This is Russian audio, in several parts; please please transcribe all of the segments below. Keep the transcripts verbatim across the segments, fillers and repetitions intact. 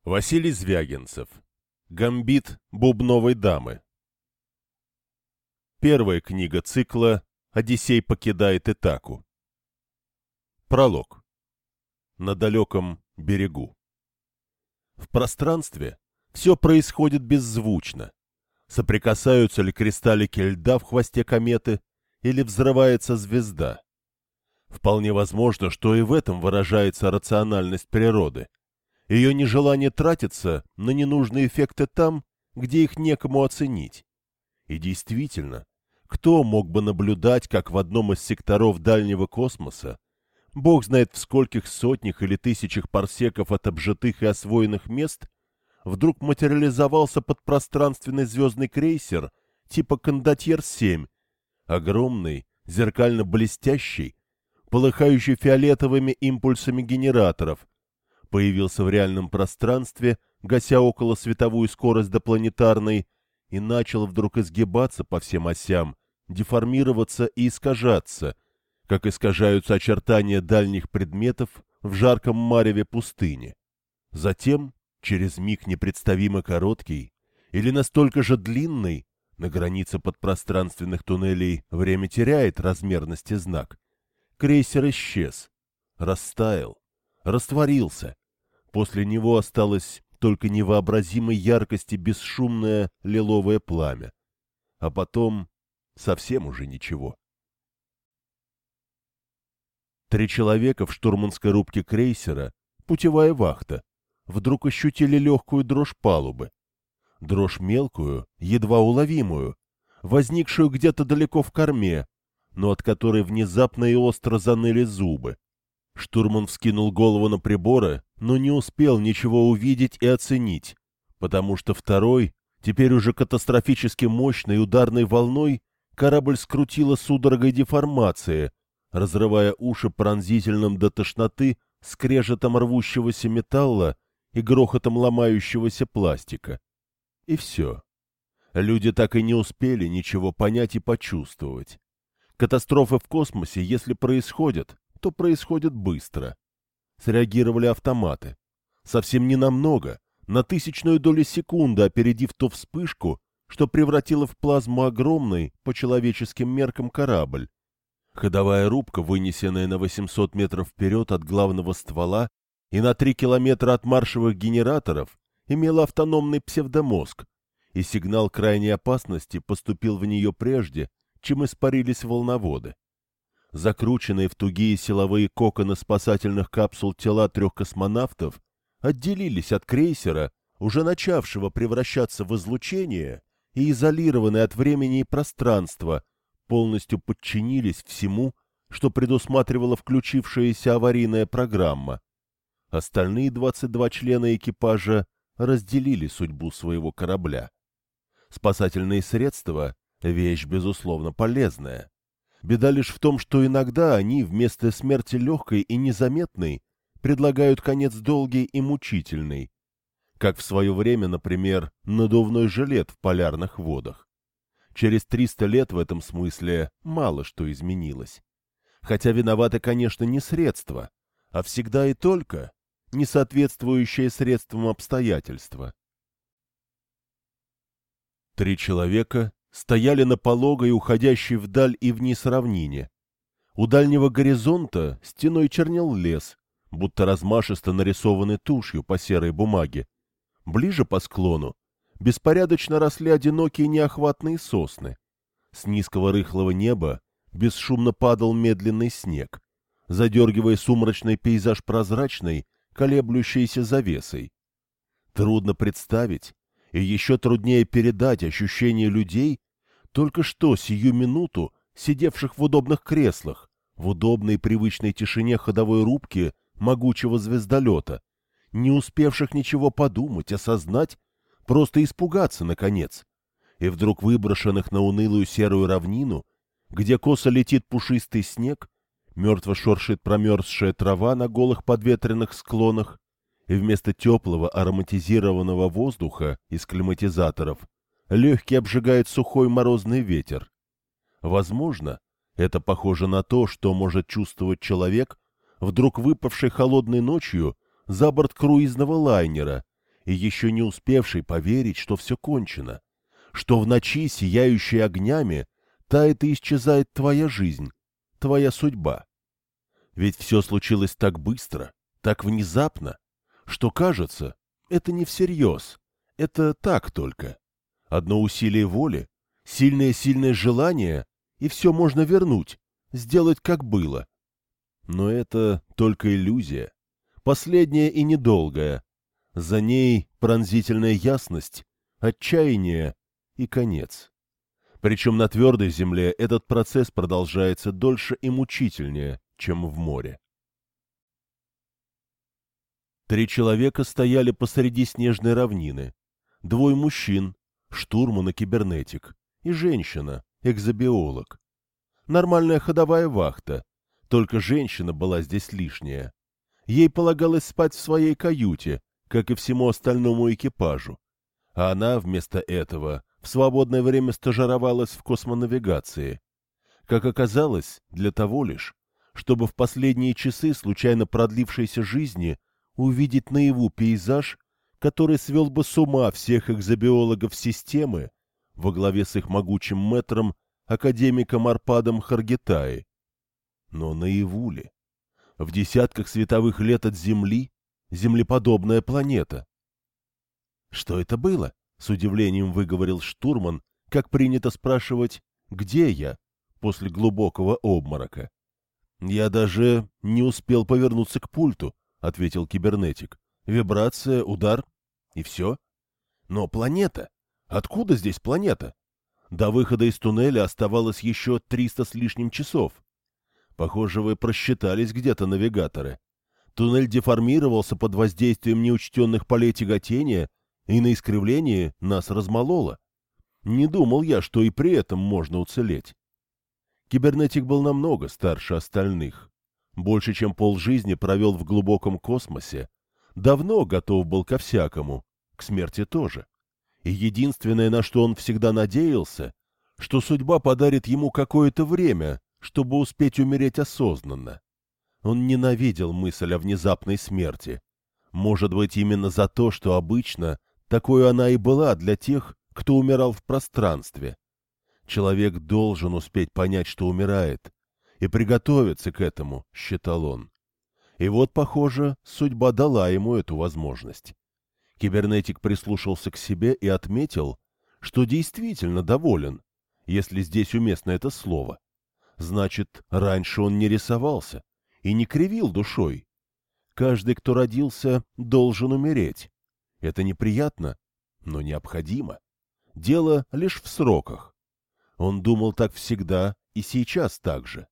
Василий Звягинцев. Гамбит бубновой дамы. Первая книга цикла «Одиссей покидает Итаку». Пролог. На далеком берегу. В пространстве все происходит беззвучно. Соприкасаются ли кристаллики льда в хвосте кометы или взрывается звезда? Вполне возможно, что и в этом выражается рациональность природы. Ее нежелание тратиться на ненужные эффекты там, где их некому оценить. И действительно, кто мог бы наблюдать, как в одном из секторов дальнего космоса, бог знает в скольких сотнях или тысячах парсеков от обжитых и освоенных мест, вдруг материализовался подпространственный звездный крейсер типа «Кондотьер семь», огромный, зеркально-блестящий, полыхающий фиолетовыми импульсами генераторов, появился в реальном пространстве, гася околосветовую скорость до планетарной, и начал вдруг изгибаться по всем осям, деформироваться и искажаться, как искажаются очертания дальних предметов в жарком мареве пустыни. Затем, через миг непредставимо короткий или настолько же длинный, на границе подпространственных туннелей время теряет размерности знак, крейсер исчез, растаял, растворился. После него осталось только невообразимой яркости бесшумное лиловое пламя. А потом совсем уже ничего. Три человека в штурманской рубке крейсера, путевая вахта, вдруг ощутили легкую дрожь палубы. Дрожь мелкую, едва уловимую, возникшую где-то далеко в корме, но от которой внезапно и остро заныли зубы. Штурман вскинул голову на приборы, но не успел ничего увидеть и оценить, потому что второй, теперь уже катастрофически мощной ударной волной, корабль скрутила судорогой деформации, разрывая уши пронзительным до тошноты скрежетом рвущегося металла и грохотом ломающегося пластика. И все. Люди так и не успели ничего понять и почувствовать. Катастрофы в космосе, если происходят, то происходит быстро. Среагировали автоматы. Совсем ненамного, на тысячную долю секунды опередив ту вспышку, что превратила в плазму огромный, по человеческим меркам, корабль. Ходовая рубка, вынесенная на восемьсот метров вперед от главного ствола и на три километра от маршевых генераторов, имела автономный псевдомозг, и сигнал крайней опасности поступил в нее прежде, чем испарились волноводы. Закрученные в тугие силовые коконы спасательных капсул тела трех космонавтов отделились от крейсера, уже начавшего превращаться в излучение, и, изолированные от времени и пространства, полностью подчинились всему, что предусматривала включившаяся аварийная программа. Остальные двадцать два члена экипажа разделили судьбу своего корабля. Спасательные средства — вещь, безусловно, полезная. Беда лишь в том, что иногда они вместо смерти легкой и незаметной предлагают конец долгий и мучительный, как в свое время, например, надувной жилет в полярных водах. Через триста лет в этом смысле мало что изменилось. Хотя виноваты, конечно, не средства, а всегда и только несоответствующие средствам обстоятельства. Три человека стояли на пологой, уходящей вдаль и вниз равнине. У дальнего горизонта стеной чернел лес, будто размашисто нарисованный тушью по серой бумаге. Ближе по склону беспорядочно росли одинокие неохватные сосны. С низкого рыхлого неба бесшумно падал медленный снег, задергивая сумрачный пейзаж прозрачной, колеблющейся завесой. Трудно представить, и еще труднее передать ощущение людей, только что сию минуту сидевших в удобных креслах, в удобной привычной тишине ходовой рубки могучего звездолета, не успевших ничего подумать, осознать, просто испугаться, наконец, и вдруг выброшенных на унылую серую равнину, где косо летит пушистый снег, мертво шуршит промерзшая трава на голых подветренных склонах, и вместо теплого ароматизированного воздуха из климатизаторов легкий обжигает сухой морозный ветер. Возможно, это похоже на то, что может чувствовать человек, вдруг выпавший холодной ночью за борт круизного лайнера и еще не успевший поверить, что все кончено, что в ночи, сияющей огнями, тает и исчезает твоя жизнь, твоя судьба. Ведь все случилось так быстро, так внезапно, что кажется, это не всерьез, это так только. Одно усилие воли, сильное-сильное желание, и все можно вернуть, сделать как было. Но это только иллюзия, последняя и недолгая. За ней пронзительная ясность, отчаяние и конец. Причем на твердой земле этот процесс продолжается дольше и мучительнее, чем в море. Три человека стояли посреди снежной равнины. Двое мужчин, штурман и кибернетик, и женщина, экзобиолог. Нормальная ходовая вахта, только женщина была здесь лишняя. Ей полагалось спать в своей каюте, как и всему остальному экипажу. А она вместо этого в свободное время стажировалась в космонавигации. Как оказалось, для того лишь, чтобы в последние часы случайно продлившейся жизни увидеть наяву пейзаж, который свел бы с ума всех экзобиологов системы во главе с их могучим мэтром, академиком Арпадом Харгитаи. Но наяву ли? В десятках световых лет от Земли землеподобная планета. «Что это было?» — с удивлением выговорил штурман, как принято спрашивать «Где я?» после глубокого обморока. «Я даже не успел повернуться к пульту», — ответил кибернетик. «Вибрация, удар и все. Но планета? Откуда здесь планета? До выхода из туннеля оставалось еще триста с лишним часов. Похоже, вы просчитались где-то, навигаторы. Туннель деформировался под воздействием неучтенных полей тяготения, и на искривлении нас размололо. Не думал я, что и при этом можно уцелеть». Кибернетик был намного старше остальных. Больше, чем полжизни провел в глубоком космосе. Давно готов был ко всякому, к смерти тоже. И единственное, на что он всегда надеялся, что судьба подарит ему какое-то время, чтобы успеть умереть осознанно. Он ненавидел мысль о внезапной смерти. Может быть, именно за то, что обычно такой она и была для тех, кто умирал в пространстве. Человек должен успеть понять, что умирает, и приготовиться к этому, считал он. И вот, похоже, судьба дала ему эту возможность. Кибернетик прислушался к себе и отметил, что действительно доволен, если здесь уместно это слово. Значит, раньше он не рисовался и не кривил душой. Каждый, кто родился, должен умереть. Это неприятно, но необходимо. Дело лишь в сроках. Он думал так всегда и сейчас так же.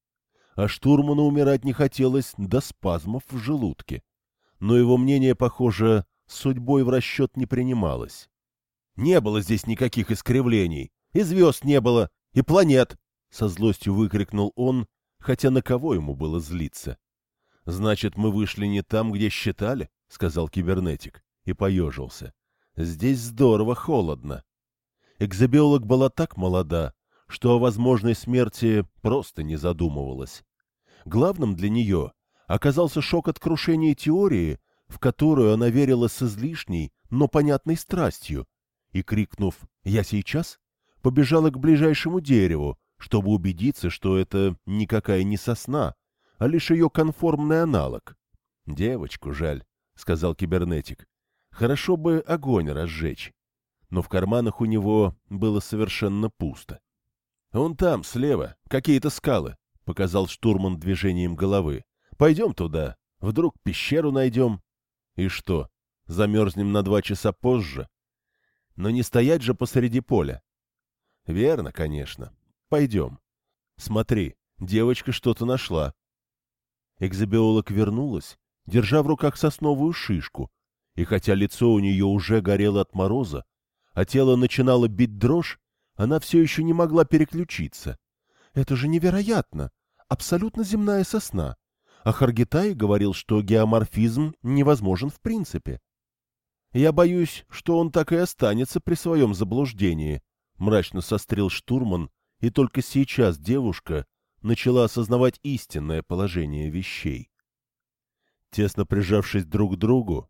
А штурману умирать не хотелось до спазмов в желудке. Но его мнение, похоже, судьбой в расчет не принималось. «Не было здесь никаких искривлений, и звезд не было, и планет!» — со злостью выкрикнул он, хотя на кого ему было злиться. «Значит, мы вышли не там, где считали?» — сказал кибернетик и поежился. «Здесь здорово холодно». Экзобиолог была так молода, что о возможной смерти просто не задумывалась. Главным для нее оказался шок от крушения теории, в которую она верила с излишней, но понятной страстью, и, крикнув «Я сейчас!», побежала к ближайшему дереву, чтобы убедиться, что это никакая не сосна, а лишь ее конформный аналог. «Девочку жаль», — сказал кибернетик. «Хорошо бы огонь разжечь». Но в карманах у него было совершенно пусто. «Вон там, слева, какие-то скалы», — показал штурман движением головы. «Пойдем туда, вдруг пещеру найдем». «И что, замерзнем на два часа позже?» «Но не стоять же посреди поля». «Верно, конечно. Пойдем. Смотри, девочка что-то нашла». Экзобиолог вернулась, держа в руках сосновую шишку, и хотя лицо у нее уже горело от мороза, а тело начинало бить дрожь, она все еще не могла переключиться. «Это же невероятно! Абсолютно земная сосна! А Харгитай говорил, что геоморфизм невозможен в принципе». «Я боюсь, что он так и останется при своем заблуждении», — мрачно сострил штурман, и только сейчас девушка начала осознавать истинное положение вещей. Тесно прижавшись друг к другу,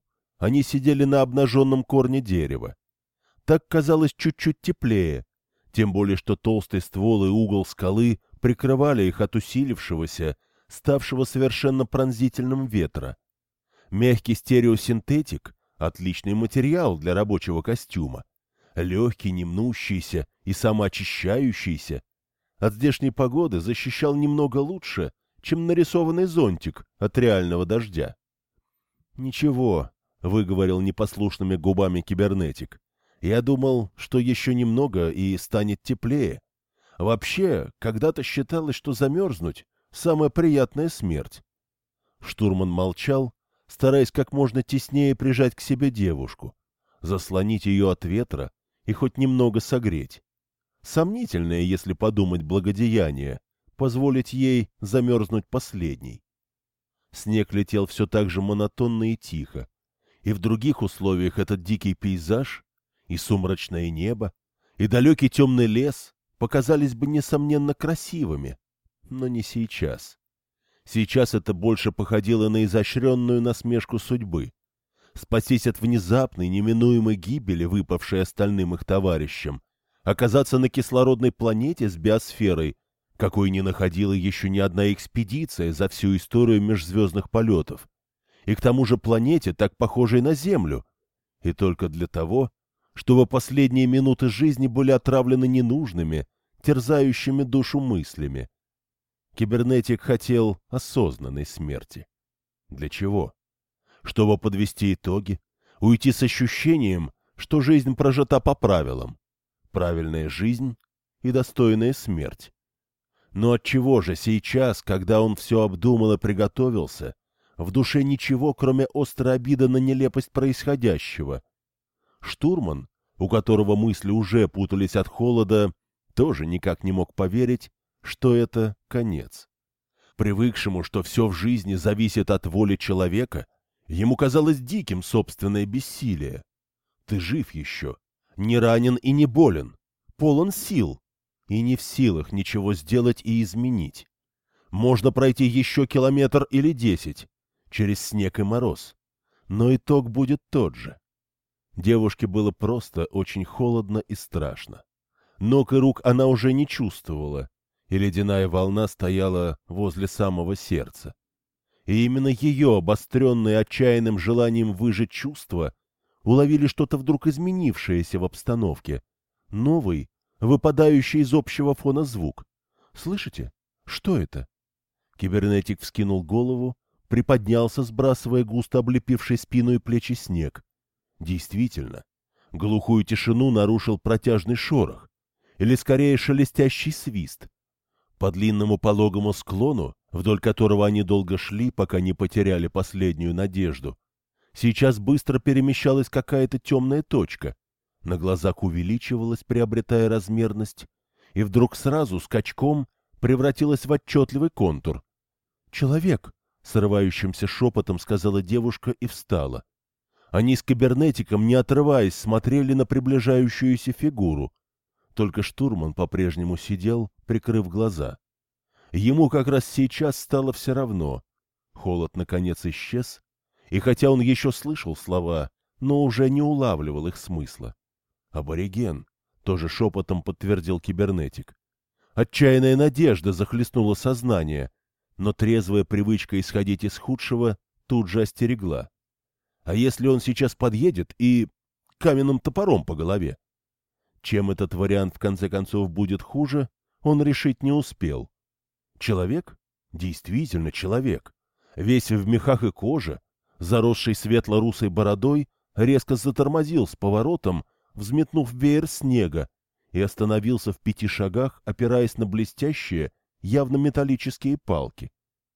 они сидели на обнаженном корне дерева. Так казалось чуть-чуть теплее, тем более что толстый ствол и угол скалы прикрывали их от усилившегося, ставшего совершенно пронзительным ветра. Мягкий стереосинтетик — отличный материал для рабочего костюма. Легкий, не мнущийся и самоочищающийся. От здешней погоды защищал немного лучше, чем нарисованный зонтик от реального дождя. «Ничего», — выговорил непослушными губами кибернетик. «Я думал, что еще немного и станет теплее. Вообще, когда-то считалось, что замерзнуть — самая приятная смерть». Штурман молчал, стараясь как можно теснее прижать к себе девушку, заслонить ее от ветра и хоть немного согреть. Сомнительное, если подумать, благодеяние — позволить ей замерзнуть последней. Снег летел все так же монотонно и тихо, и в других условиях этот дикий пейзаж, и сумрачное небо, и далекий темный лес показались бы, несомненно, красивыми, но не сейчас. Сейчас это больше походило на изощренную насмешку судьбы. Спастись от внезапной, неминуемой гибели, выпавшей остальным их товарищам, оказаться на кислородной планете с биосферой, какой не находила еще ни одна экспедиция за всю историю межзвездных полетов, и к тому же планете, так похожей на Землю, и только для того, чтобы последние минуты жизни были отравлены ненужными, терзающими душу мыслями. Кибернетик хотел осознанной смерти. Для чего? Чтобы подвести итоги, уйти с ощущением, что жизнь прожита по правилам. Правильная жизнь и достойная смерть. Но отчего же сейчас, когда он все обдумал и приготовился, в душе ничего, кроме острой обиды на нелепость происходящего? Штурман, у которого мысли уже путались от холода, тоже никак не мог поверить, что это конец. Привыкшему, что все в жизни зависит от воли человека, ему казалось диким собственное бессилие. Ты жив еще, не ранен и не болен, полон сил, и не в силах ничего сделать и изменить. Можно пройти еще километр или десять, через снег и мороз, но итог будет тот же. Девушке было просто очень холодно и страшно. Ног и рук она уже не чувствовала, и ледяная волна стояла возле самого сердца. И именно ее обостренные отчаянным желанием выжить чувства уловили что-то вдруг изменившееся в обстановке, новый, выпадающий из общего фона звук. «Слышите? Что это?» Кибернетик вскинул голову, приподнялся, сбрасывая густо облепивший спину и плечи снег. Действительно, глухую тишину нарушил протяжный шорох, или скорее шелестящий свист. По длинному пологому склону, вдоль которого они долго шли, пока не потеряли последнюю надежду, сейчас быстро перемещалась какая-то темная точка, на глазах увеличивалась, приобретая размерность, и вдруг сразу скачком превратилась в отчетливый контур. «Человек!» — срывающимся шепотом сказала девушка и встала. Они с кибернетиком, не отрываясь, смотрели на приближающуюся фигуру. Только штурман по-прежнему сидел, прикрыв глаза. Ему как раз сейчас стало все равно. Холод наконец исчез, и хотя он еще слышал слова, но уже не улавливал их смысла. «Абориген», — тоже шепотом подтвердил кибернетик. Отчаянная надежда захлестнула сознание, но трезвая привычка исходить из худшего тут же остерегла. А если он сейчас подъедет и каменным топором по голове? Чем этот вариант в конце концов будет хуже, он решить не успел. Человек? Действительно человек. Весь в мехах и коже, заросший светло-русой бородой, резко затормозил с поворотом, взметнув веер снега, и остановился в пяти шагах, опираясь на блестящие, явно металлические палки.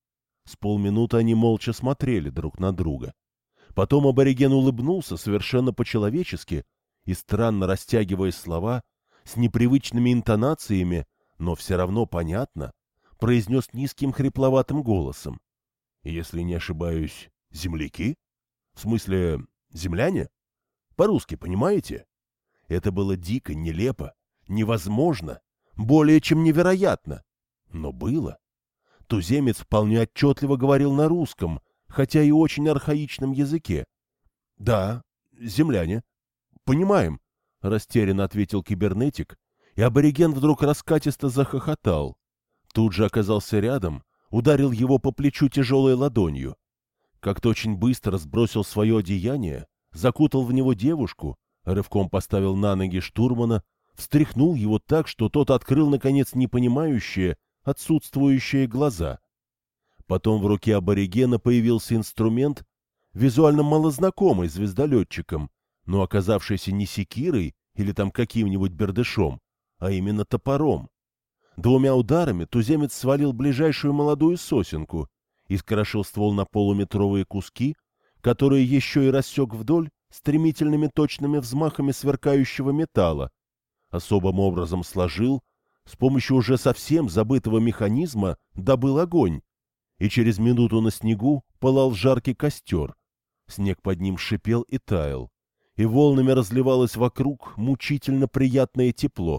С полминуты они молча смотрели друг на друга. Потом абориген улыбнулся совершенно по-человечески и, странно растягивая слова, с непривычными интонациями, но все равно понятно, произнес низким хрипловатым голосом. «Если не ошибаюсь, земляки? В смысле, земляне? По-русски, понимаете?» Это было дико, нелепо, невозможно, более чем невероятно. Но было. Туземец вполне отчетливо говорил на русском, хотя и очень архаичном языке. — Да, земляне. — Понимаем, — растерянно ответил кибернетик, и абориген вдруг раскатисто захохотал. Тут же оказался рядом, ударил его по плечу тяжелой ладонью. Как-то очень быстро сбросил свое одеяние, закутал в него девушку, рывком поставил на ноги штурмана, встряхнул его так, что тот открыл, наконец, непонимающие, отсутствующие глаза. Потом в руке аборигена появился инструмент, визуально малознакомый звездолетчикам, но оказавшийся не секирой или там каким-нибудь бердышом, а именно топором. Двумя ударами туземец свалил ближайшую молодую сосенку, искрошил ствол на полуметровые куски, которые еще и рассек вдоль стремительными точными взмахами сверкающего металла, особым образом сложил, с помощью уже совсем забытого механизма добыл огонь, и через минуту на снегу пылал жаркий костер. Снег под ним шипел и таял, и волнами разливалось вокруг мучительно приятное тепло.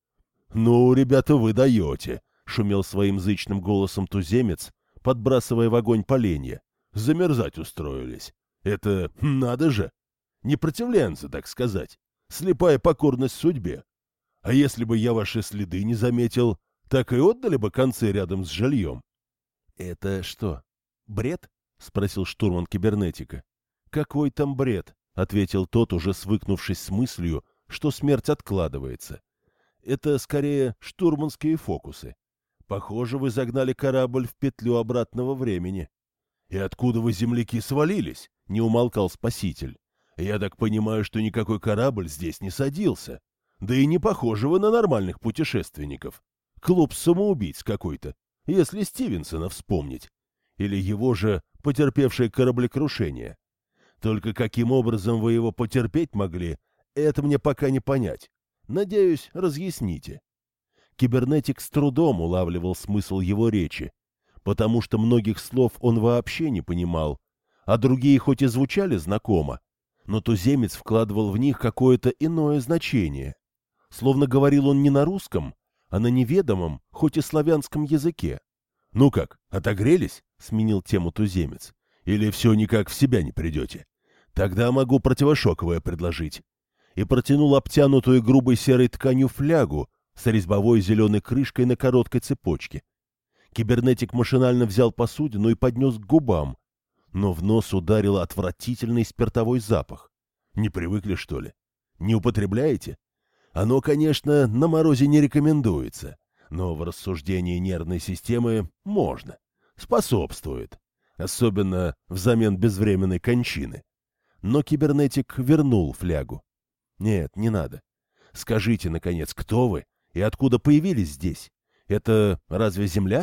— Ну, ребята, вы даете! — шумел своим зычным голосом туземец, подбрасывая в огонь поленья. — Замерзать устроились. Это надо же! Непротивленцы, так сказать. Слепая покорность судьбе. А если бы я ваши следы не заметил, так и отдали бы концы рядом с жильем. — Это что, бред? — спросил штурман кибернетика. — Какой там бред? — ответил тот, уже свыкнувшись с мыслью, что смерть откладывается. — Это скорее штурманские фокусы. Похоже, вы загнали корабль в петлю обратного времени. — И откуда вы, земляки, свалились? — не умолкал спаситель. — Я так понимаю, что никакой корабль здесь не садился. Да и не похожи вы на нормальных путешественников. Клуб самоубийц какой-то, если Стивенсона вспомнить. Или его же потерпевшее кораблекрушение. Только каким образом вы его потерпеть могли, это мне пока не понять. Надеюсь, разъясните. Кибернетик с трудом улавливал смысл его речи, потому что многих слов он вообще не понимал, а другие хоть и звучали знакомо, но туземец вкладывал в них какое-то иное значение. Словно говорил он не на русском, а на неведомом, хоть и славянском языке. — Ну как, отогрелись? — сменил тему туземец. — Или все никак в себя не придете? Тогда могу противошоковое предложить. И протянул обтянутую грубой серой тканью флягу с резьбовой зеленой крышкой на короткой цепочке. Кибернетик машинально взял посудину и поднес к губам, но в нос ударил отвратительный спиртовой запах. Не привыкли, что ли? Не употребляете? Оно, конечно, на морозе не рекомендуется, но в рассуждении нервной системы можно, способствует, особенно взамен безвременной кончины. Но кибернетик вернул флягу. Нет, не надо. Скажите, наконец, кто вы и откуда появились здесь? Это разве Земля?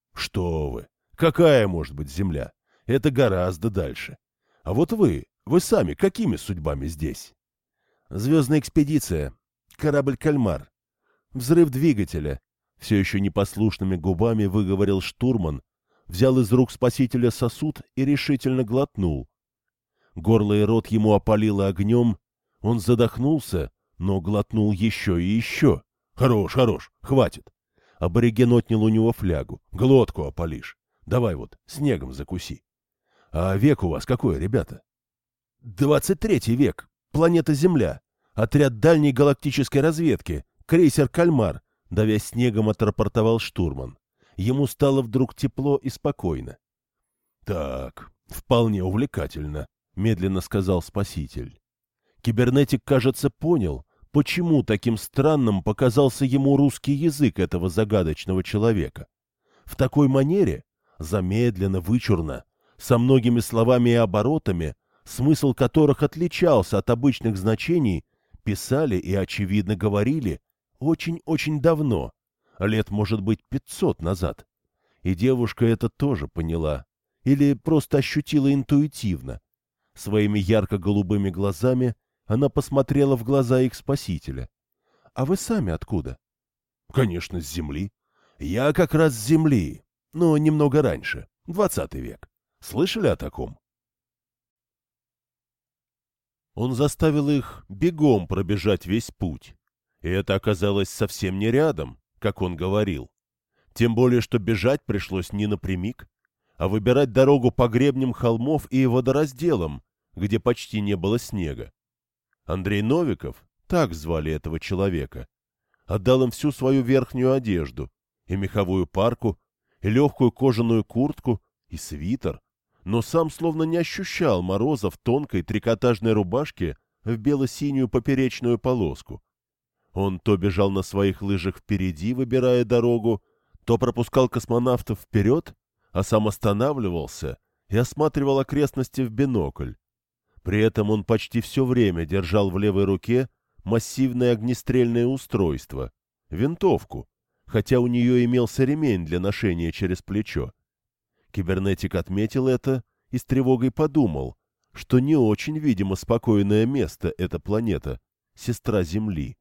Что вы? Какая может быть Земля? Это гораздо дальше. А вот вы, вы сами какими судьбами здесь? Звездная экспедиция. Корабль «Кальмар». Взрыв двигателя. Все еще непослушными губами выговорил штурман, взял из рук спасителя сосуд и решительно глотнул. Горло и рот ему опалило огнем, он задохнулся, но глотнул еще и еще. Хорош, хорош, хватит. Абориген отнял у него флягу. Глотку опалишь. Давай вот, снегом закуси. А век у вас какой, ребята? Двадцать третий век. Планета Земля. Отряд дальней галактической разведки. Крейсер «Кальмар», давясь снегом, отрапортовал штурман. Ему стало вдруг тепло и спокойно. — Так, вполне увлекательно, — медленно сказал спаситель. Кибернетик, кажется, понял, почему таким странным показался ему русский язык этого загадочного человека. В такой манере, замедленно, вычурно, со многими словами и оборотами, смысл которых отличался от обычных значений, писали и, очевидно, говорили очень-очень давно, лет, может быть, пятьсот назад. И девушка это тоже поняла, или просто ощутила интуитивно. Своими ярко-голубыми глазами она посмотрела в глаза их спасителя. — А вы сами откуда? — Конечно, с Земли. Я как раз с Земли, но немного раньше, двадцатый век. Слышали о таком? Он заставил их бегом пробежать весь путь. И это оказалось совсем не рядом, как он говорил. Тем более, что бежать пришлось не напрямик, а выбирать дорогу по гребням холмов и водоразделам, где почти не было снега. Андрей Новиков, так звали этого человека, отдал им всю свою верхнюю одежду, и меховую парку, и легкую кожаную куртку, и свитер, но сам словно не ощущал мороза в тонкой трикотажной рубашке в бело-синюю поперечную полоску. Он то бежал на своих лыжах впереди, выбирая дорогу, то пропускал космонавтов вперед, а сам останавливался и осматривал окрестности в бинокль. При этом он почти все время держал в левой руке массивное огнестрельное устройство — винтовку, хотя у нее имелся ремень для ношения через плечо. Кибернетик отметил это и с тревогой подумал, что не очень, видимо, спокойное место эта планета, сестра Земли.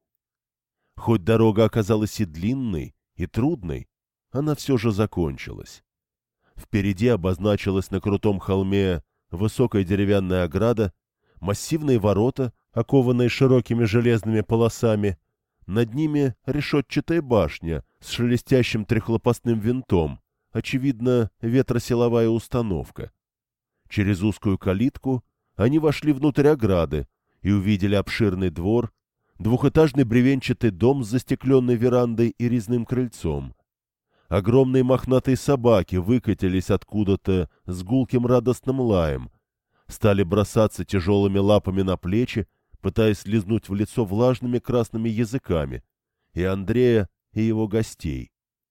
Хоть дорога оказалась и длинной, и трудной, она все же закончилась. Впереди обозначилась на крутом холме высокая деревянная ограда, массивные ворота, окованные широкими железными полосами, над ними решетчатая башня с шелестящим трехлопастным винтом, очевидно, ветросиловая установка. Через узкую калитку они вошли внутрь ограды и увидели обширный двор, двухэтажный бревенчатый дом с застекленной верандой и резным крыльцом. Огромные мохнатые собаки выкатились откуда-то с гулким радостным лаем, стали бросаться тяжелыми лапами на плечи, пытаясь лизнуть в лицо влажными красными языками, и Андрея, и его гостей.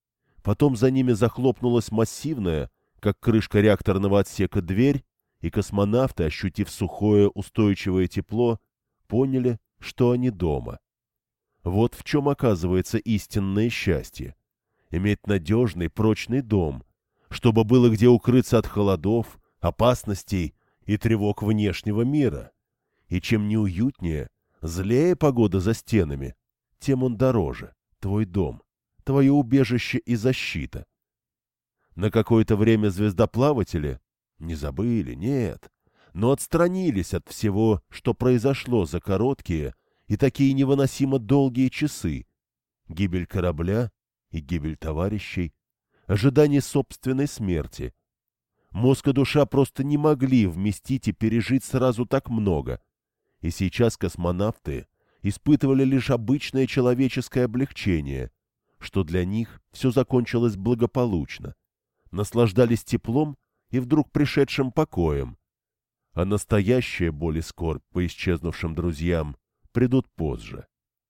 Потом за ними захлопнулась массивная, как крышка реакторного отсека, дверь, и космонавты, ощутив сухое устойчивое тепло, поняли, что они дома. Вот в чем оказывается истинное счастье. Иметь надежный, прочный дом, чтобы было где укрыться от холодов, опасностей и тревог внешнего мира. И чем неуютнее, злее погода за стенами, тем он дороже, твой дом, твое убежище и защита. На какое-то время звездоплаватели не забыли, нет, но отстранились от всего, что произошло за короткие и такие невыносимо долгие часы. Гибель корабля и гибель товарищей, ожидание собственной смерти. Мозг и душа просто не могли вместить и пережить сразу так много. И сейчас космонавты испытывали лишь обычное человеческое облегчение, что для них все закончилось благополучно. Наслаждались теплом и вдруг пришедшим покоем. А настоящая боль и скорбь по исчезнувшим друзьям придут позже.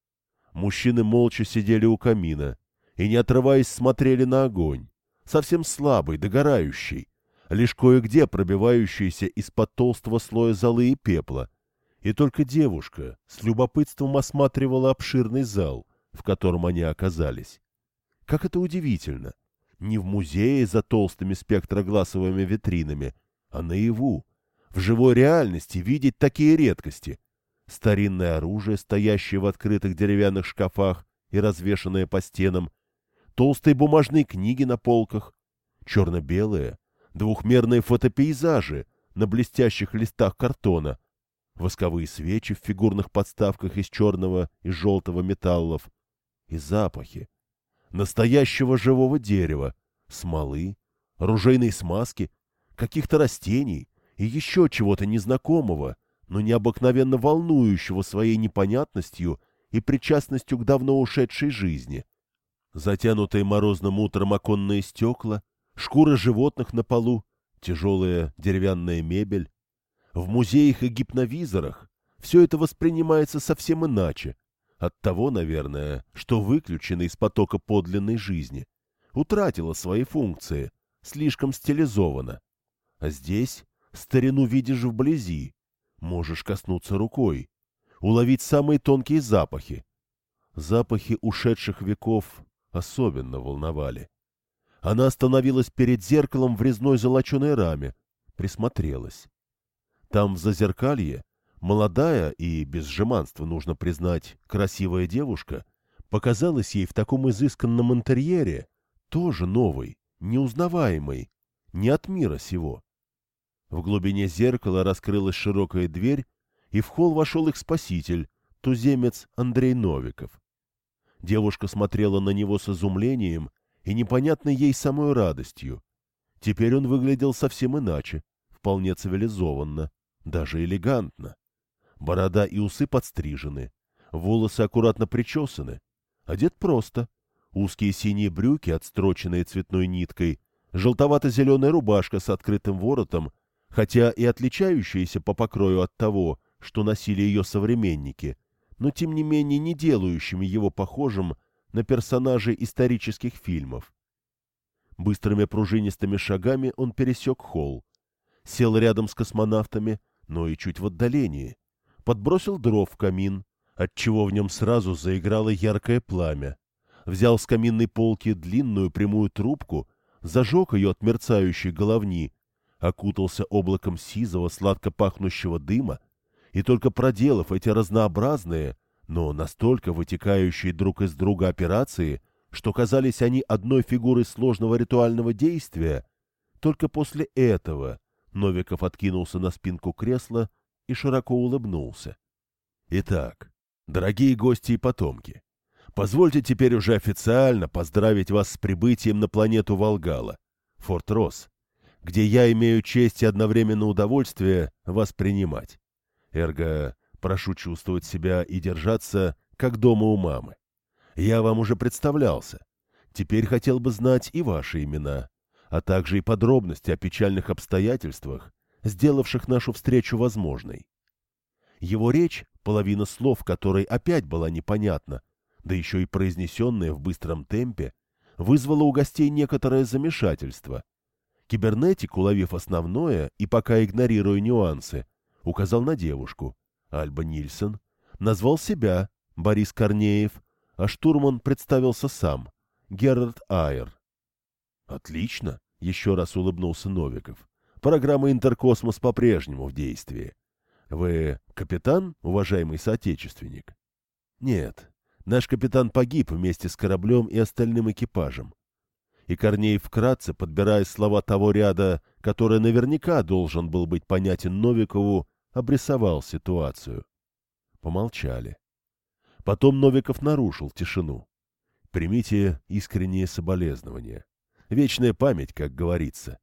Мужчины молча сидели у камина и, не отрываясь, смотрели на огонь, совсем слабый, догорающий, лишь кое-где пробивающийся из-под толстого слоя золы и пепла, и только девушка с любопытством осматривала обширный зал, в котором они оказались. Как это удивительно! Не в музее за толстыми спектрогласовыми витринами, а наяву, в живой реальности видеть такие редкости. Старинное оружие, стоящее в открытых деревянных шкафах и развешанное по стенам, толстые бумажные книги на полках, черно-белые, двухмерные фотопейзажи на блестящих листах картона, восковые свечи в фигурных подставках из черного и желтого металлов и запахи настоящего живого дерева, смолы, ружейной смазки, каких-то растений и еще чего-то незнакомого, но необыкновенно волнующего своей непонятностью и причастностью к давно ушедшей жизни. Затянутые морозным утром оконные стекла, шкуры животных на полу, тяжелая деревянная мебель. В музеях и гипновизорах все это воспринимается совсем иначе, от того, наверное, что выключено из потока подлинной жизни, утратило свои функции, слишком стилизовано. А здесь старину видишь вблизи, можешь коснуться рукой, уловить самые тонкие запахи. Запахи ушедших веков особенно волновали. Она остановилась перед зеркалом в резной золоченой раме, присмотрелась. Там в зазеркалье молодая и, без жеманства нужно признать, красивая девушка показалась ей в таком изысканном интерьере, тоже новой, неузнаваемой, не от мира сего. В глубине зеркала раскрылась широкая дверь, и в холл вошел их спаситель, туземец Андрей Новиков. Девушка смотрела на него с изумлением и непонятной ей самой радостью. Теперь он выглядел совсем иначе, вполне цивилизованно, даже элегантно. Борода и усы подстрижены, волосы аккуратно причесаны. Одет просто. Узкие синие брюки, отстроченные цветной ниткой, желтовато-зеленая рубашка с открытым воротом, хотя и отличающаяся по покрою от того, что носили ее современники, но тем не менее не делающими его похожим на персонажей исторических фильмов. Быстрыми пружинистыми шагами он пересек холл, сел рядом с космонавтами, но и чуть в отдалении, подбросил дров в камин, отчего в нем сразу заиграло яркое пламя, взял с каминной полки длинную прямую трубку, зажег ее от мерцающей головни, окутался облаком сизого сладко пахнущего дыма и, только проделав эти разнообразные, но настолько вытекающие друг из друга операции, что казались они одной фигурой сложного ритуального действия, только после этого Новиков откинулся на спинку кресла и широко улыбнулся. «Итак, дорогие гости и потомки, позвольте теперь уже официально поздравить вас с прибытием на планету Волгала, Форт Росс, где я имею честь и одновременно удовольствие вас принимать. Эрго, прошу чувствовать себя и держаться, как дома у мамы. Я вам уже представлялся. Теперь хотел бы знать и ваши имена, а также и подробности о печальных обстоятельствах, сделавших нашу встречу возможной». Его речь, половина слов которой опять была непонятна, да еще и произнесенная в быстром темпе, вызвала у гостей некоторое замешательство. Кибернетик, уловив основное и пока игнорируя нюансы, указал на девушку, Альба Нильсон, назвал себя, Борис Корнеев, а штурман представился сам, Герард Айер. «Отлично!» — еще раз улыбнулся Новиков. «Программа «Интеркосмос» по-прежнему в действии. Вы капитан, уважаемый соотечественник?» «Нет, наш капитан погиб вместе с кораблем и остальным экипажем». И Корнеев вкратце, подбирая слова того ряда, который наверняка должен был быть понятен Новикову, обрисовал ситуацию. Помолчали. Потом Новиков нарушил тишину. «Примите искренние соболезнования. Вечная память, как говорится.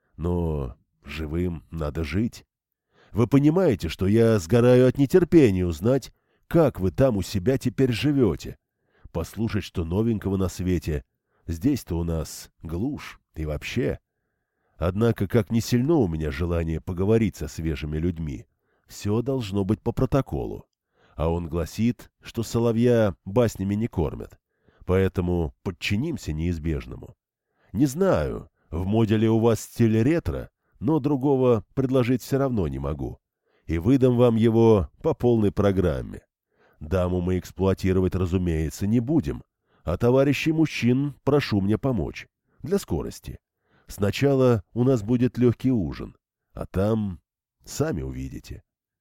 Но живым надо жить. Вы понимаете, что я сгораю от нетерпения узнать, как вы там у себя теперь живете, послушать, что новенького на свете. Здесь-то у нас глушь и вообще. Однако, как не сильно у меня желание поговорить со свежими людьми, все должно быть по протоколу. А он гласит, что соловья баснями не кормят. Поэтому подчинимся неизбежному. Не знаю, в моде ли у вас стиль ретро, но другого предложить все равно не могу. И выдам вам его по полной программе. Даму мы эксплуатировать, разумеется, не будем, а товарищей мужчин прошу мне помочь. Для скорости. Сначала у нас будет легкий ужин, а там сами увидите».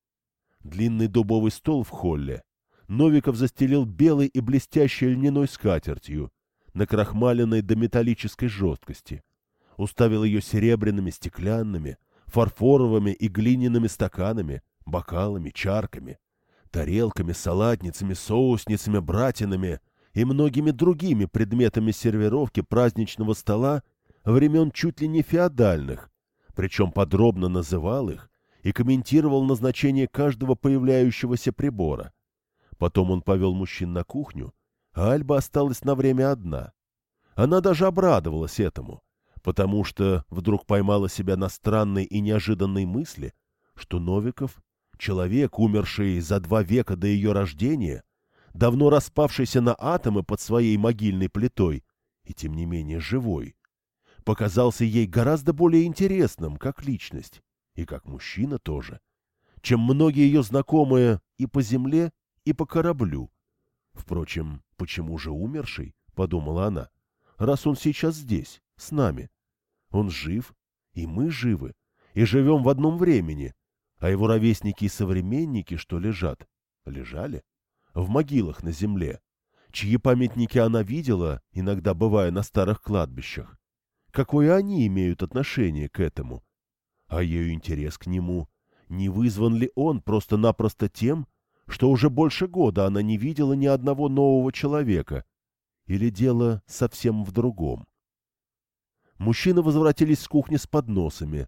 Длинный дубовый стол в холле Новиков застелил белой и блестящей льняной скатертью, накрахмаленной до металлической жесткости. Уставил ее серебряными, стеклянными, фарфоровыми и глиняными стаканами, бокалами, чарками, тарелками, салатницами, соусницами, братинами и многими другими предметами сервировки праздничного стола времен чуть ли не феодальных, причем подробно называл их и комментировал назначение каждого появляющегося прибора. Потом он повел мужчин на кухню, а Альба осталась на время одна. Она даже обрадовалась этому, потому что вдруг поймала себя на странной и неожиданной мысли, что Новиков, человек, умерший за два века до ее рождения, давно распавшийся на атомы под своей могильной плитой, и тем не менее живой, показался ей гораздо более интересным как личность, и как мужчина тоже, чем многие ее знакомые и по земле, и по кораблю. Впрочем, почему же умерший, подумала она, раз он сейчас здесь, с нами. Он жив, и мы живы, и живем в одном времени, а его ровесники и современники, что лежат, лежали в могилах на земле, чьи памятники она видела, иногда бывая на старых кладбищах. Какое они имеют отношение к этому? А ее интерес к нему, не вызван ли он просто-напросто тем, что уже больше года она не видела ни одного нового человека? Или дело совсем в другом? Мужчины возвратились с кухни с подносами,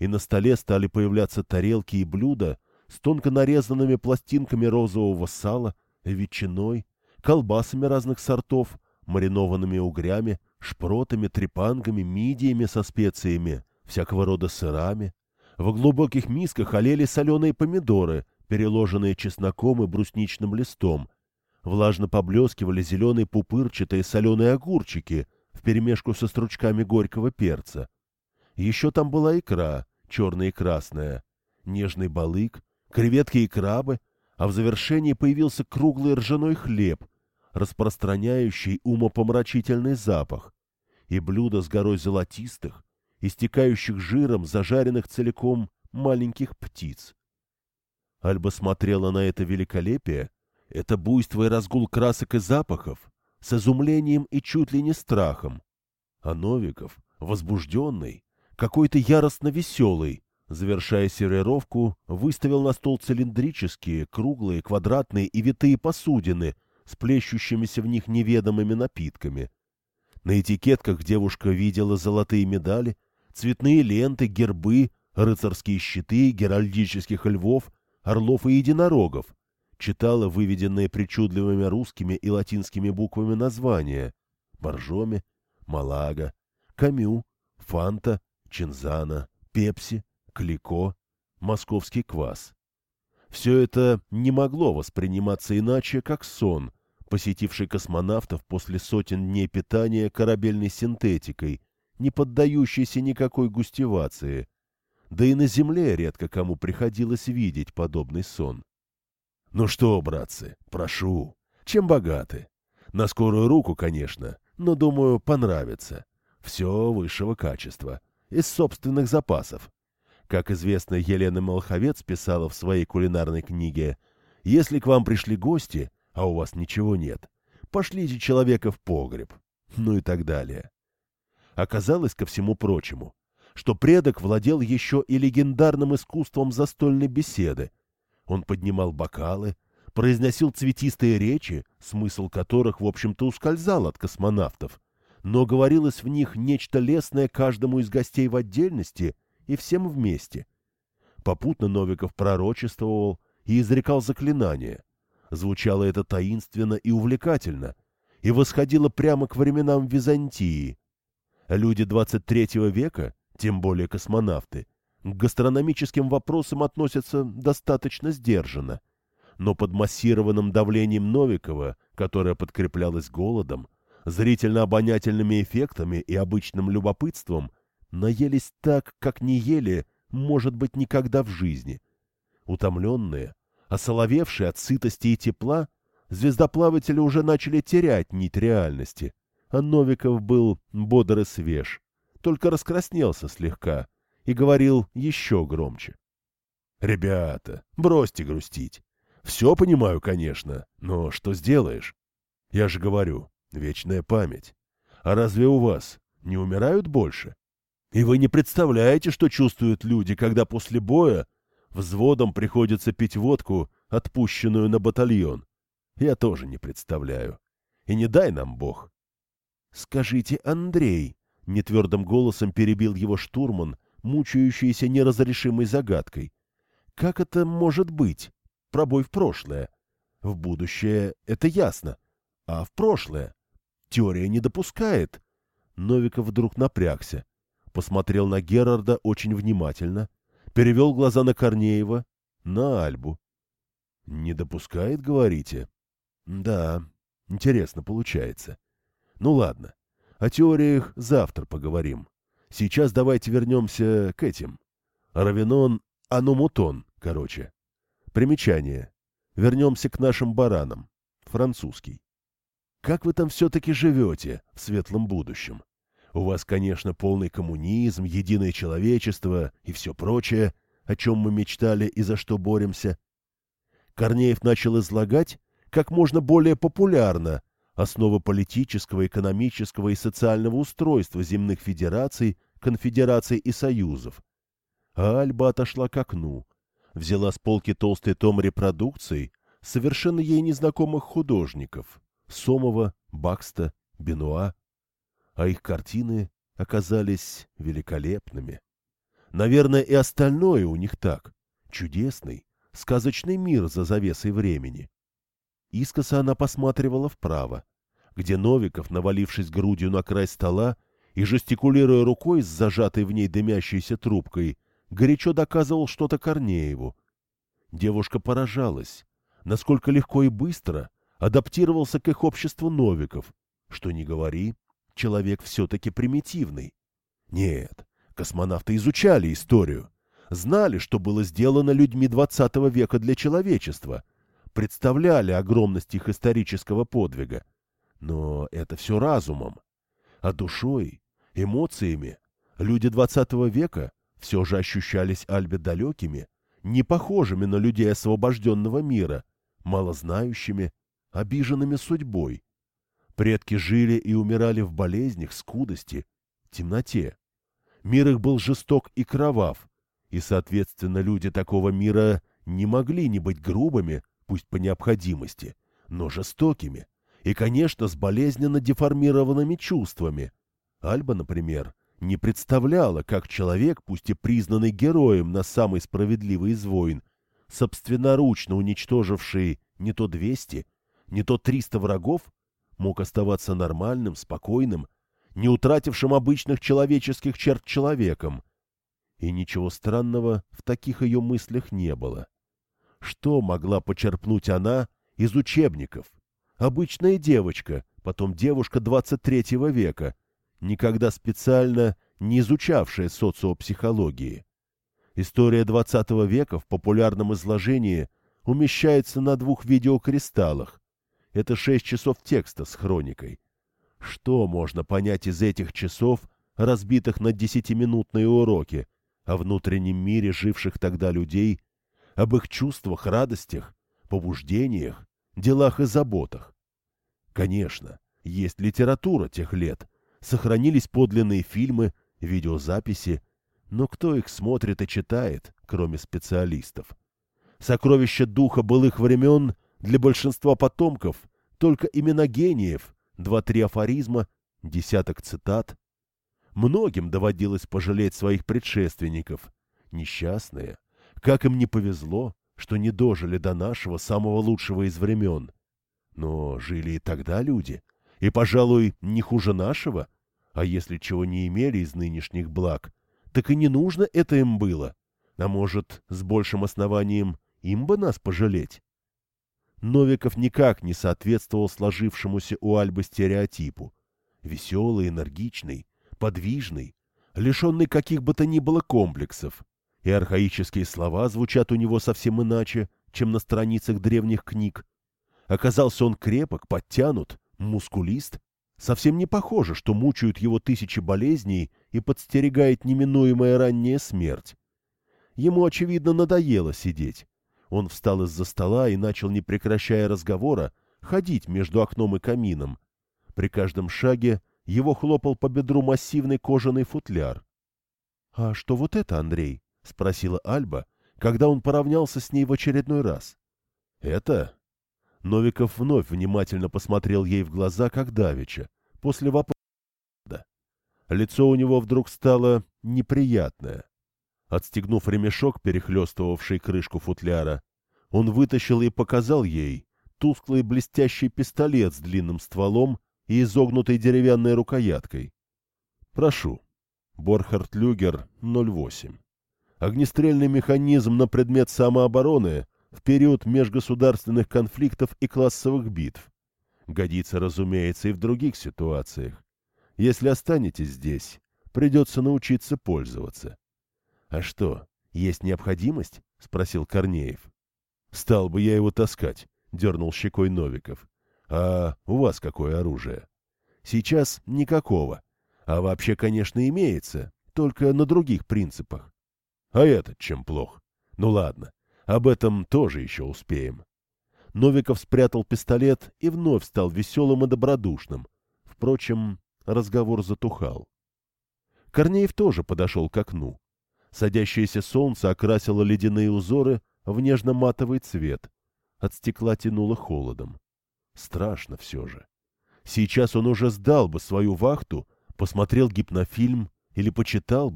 и на столе стали появляться тарелки и блюда с тонко нарезанными пластинками розового сала, ветчиной, колбасами разных сортов, маринованными угрями, шпротами, трепангами, мидиями со специями, всякого рода сырами. В глубоких мисках олели соленые помидоры, переложенные чесноком и брусничным листом. Влажно поблескивали зеленые пупырчатые соленые огурчики вперемешку со стручками горького перца. Еще там была икра, черная и красная, нежный балык, креветки и крабы, а в завершении появился круглый ржаной хлеб, распространяющий умопомрачительный запах, и блюдо с горой золотистых, истекающих жиром, зажаренных целиком маленьких птиц. Альба смотрела на это великолепие, это буйство и разгул красок и запахов, с изумлением и чуть ли не страхом. А Новиков, возбужденный, какой-то яростно веселый, завершая сервировку, выставил на стол цилиндрические, круглые, квадратные и витые посудины с плещущимися в них неведомыми напитками. На этикетках девушка видела золотые медали, цветные ленты, гербы, рыцарские щиты, геральдических львов, орлов и единорогов, читала выведенные причудливыми русскими и латинскими буквами названия: Боржоми, Малага, Камю, Фанта, Чинзана, Пепси, Клико, московский квас. Все это не могло восприниматься иначе, как сон, посетивший космонавтов после сотен дней питания корабельной синтетикой, не поддающейся никакой густивации. Да и на Земле редко кому приходилось видеть подобный сон. Ну что, братцы, прошу, чем богаты? На скорую руку, конечно, но, думаю, понравится. Все высшего качества, из собственных запасов. Как известно, Елена Молховец писала в своей кулинарной книге: «Если к вам пришли гости, а у вас ничего нет, пошлите человека в погреб», ну и так далее. Оказалось, ко всему прочему, что предок владел еще и легендарным искусством застольной беседы. Он поднимал бокалы, произносил цветистые речи, смысл которых, в общем-то, ускользал от космонавтов, но говорилось в них нечто лестное каждому из гостей в отдельности и всем вместе. Попутно Новиков пророчествовал и изрекал заклинания. Звучало это таинственно и увлекательно, и восходило прямо к временам Византии. Люди двадцать третьего века, тем более космонавты, к гастрономическим вопросам относятся достаточно сдержанно, но под массированным давлением Новикова, которое подкреплялось голодом, зрительно-обонятельными эффектами и обычным любопытством, наелись так, как не ели, может быть, никогда в жизни. Утомленные, осоловевшие от сытости и тепла, звездоплаватели уже начали терять нить реальности, а Новиков был бодр и свеж, только раскраснелся слегка и говорил еще громче. «Ребята, бросьте грустить. Все понимаю, конечно, но что сделаешь? Я же говорю, вечная память. А разве у вас не умирают больше? И вы не представляете, что чувствуют люди, когда после боя взводом приходится пить водку, отпущенную на батальон? Я тоже не представляю. И не дай нам Бог». «Скажите, Андрей», — нетвердым голосом перебил его штурман, мучающийся неразрешимой загадкой, «как это может быть? Пробой в прошлое. В будущее это ясно. А в прошлое? Теория не допускает». Новиков вдруг напрягся, посмотрел на Герарда очень внимательно, перевел глаза на Корнеева, на Альбу. «Не допускает, говорите?» «Да, интересно получается. Ну ладно, о теориях завтра поговорим. Сейчас давайте вернемся к этим. Равенон, аномутон, короче. Примечание. Вернемся к нашим баранам. Французский. Как вы там все-таки живете в светлом будущем? У вас, конечно, полный коммунизм, единое человечество и все прочее, о чем мы мечтали и за что боремся». Корнеев начал излагать как можно более популярно основы политического, экономического и социального устройства земных федераций, конфедераций и союзов. А Альба отошла к окну, взяла с полки толстый том репродукций совершенно ей незнакомых художников — Сомова, Бакста, Бенуа, а их картины оказались великолепными. Наверное, и остальное у них так. Чудесный, сказочный мир за завесой времени. Искоса она посматривала вправо, где Новиков, навалившись грудью на край стола и жестикулируя рукой с зажатой в ней дымящейся трубкой, горячо доказывал что-то Корнееву. Девушка поражалась, насколько легко и быстро адаптировался к их обществу Новиков. Что ни говори, человек все-таки примитивный. Нет, космонавты изучали историю, знали, что было сделано людьми двадцатого века для человечества, представляли огромность их исторического подвига. Но это все разумом. А душой, эмоциями люди двадцатого века все же ощущались Альбе далекими, не похожими на людей освобожденного мира, малознающими, обиженными судьбой. Предки жили и умирали в болезнях, скудости, темноте. Мир их был жесток и кровав, и, соответственно, люди такого мира не могли не быть грубыми, пусть по необходимости, но жестокими, и, конечно, с болезненно деформированными чувствами. Альба, например, не представляла, как человек, пусть и признанный героем на самый справедливый из войн, собственноручно уничтоживший не то двести, не то триста врагов, мог оставаться нормальным, спокойным, не утратившим обычных человеческих черт человеком. И ничего странного в таких ее мыслях не было. Что могла почерпнуть она из учебников? Обычная девочка, потом девушка двадцать третьего века, никогда специально не изучавшая социопсихологии. История двадцатого века в популярном изложении умещается на двух видеокристаллах. Это шесть часов текста с хроникой. Что можно понять из этих часов, разбитых на десятиминутные уроки, о внутреннем мире живших тогда людей, об их чувствах, радостях, побуждениях, делах и заботах? Конечно, есть литература тех лет, сохранились подлинные фильмы, видеозаписи, но кто их смотрит и читает, кроме специалистов? Сокровища духа былых времен для большинства потомков только имена гениев, два-три афоризма, десяток цитат. Многим доводилось пожалеть своих предшественников. Несчастные, как им не повезло, что не дожили до нашего самого лучшего из времен. Но жили и тогда люди, и, пожалуй, не хуже нашего. А если чего не имели из нынешних благ, так и не нужно это им было. А может, с большим основанием им бы нас пожалеть? Новиков никак не соответствовал сложившемуся у Альбы стереотипу. Веселый, энергичный, подвижный, лишенный каких бы то ни было комплексов. И архаические слова звучат у него совсем иначе, чем на страницах древних книг. Оказался он крепок, подтянут, мускулист. Совсем не похоже, что мучают его тысячи болезней и подстерегает неминуемая ранняя смерть. Ему, очевидно, надоело сидеть. Он встал из-за стола и начал, не прекращая разговора, ходить между окном и камином. При каждом шаге его хлопал по бедру массивный кожаный футляр. — А что вот это, Андрей? — спросила Альба, когда он поравнялся с ней в очередной раз. — Это? Новиков вновь внимательно посмотрел ей в глаза, как давеча, после вопроса. Лицо у него вдруг стало неприятное. Отстегнув ремешок, перехлестывавший крышку футляра, он вытащил и показал ей тусклый блестящий пистолет с длинным стволом и изогнутой деревянной рукояткой. «Прошу. Борхард Люгер, ноль восемь. Огнестрельный механизм на предмет самообороны в период межгосударственных конфликтов и классовых битв. Годится, разумеется, и в других ситуациях. Если останетесь здесь, придется научиться пользоваться». «А что, есть необходимость?» — спросил Корнеев. «Стал бы я его таскать», — дернул щекой Новиков. «А у вас какое оружие?» «Сейчас никакого. А вообще, конечно, имеется, только на других принципах». «А этот чем плох? Ну ладно, об этом тоже еще успеем». Новиков спрятал пистолет и вновь стал веселым и добродушным. Впрочем, разговор затухал. Корнеев тоже подошел к окну. Садящееся солнце окрасило ледяные узоры в нежно-матовый цвет. От стекла тянуло холодом. Страшно все же. Сейчас он уже сдал бы свою вахту, посмотрел гипнофильм или почитал бы,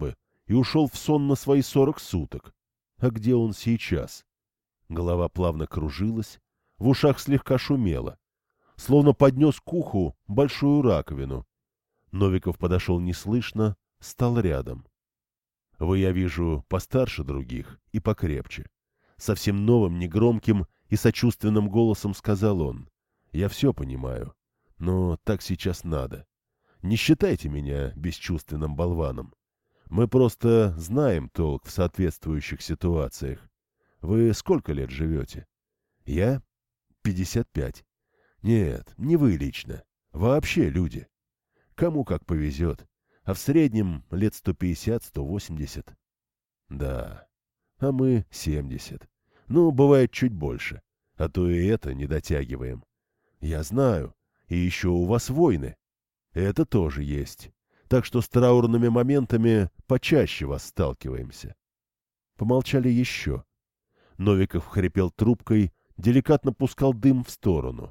и ушел в сон на свои сорок суток. А где он сейчас? Голова плавно кружилась, в ушах слегка шумело, словно поднес к уху большую раковину. Новиков подошел неслышно, стал рядом. — Вы, я вижу, постарше других и покрепче. Совсем новым, негромким и сочувственным голосом сказал он. — Я все понимаю, но так сейчас надо. Не считайте меня бесчувственным болваном. Мы просто знаем толк в соответствующих ситуациях. Вы сколько лет живете? Я? Пятьдесят пять. Нет, не вы лично. Вообще люди. Кому как повезет. А в среднем лет сто пятьдесят — сто восемьдесят. Да. А мы семьдесят. Ну, бывает чуть больше. А то и это не дотягиваем. Я знаю. И еще у вас войны. Это тоже есть. Так что с траурными моментами почаще вас сталкиваемся. Помолчали еще. Новиков хрипел трубкой, деликатно пускал дым в сторону.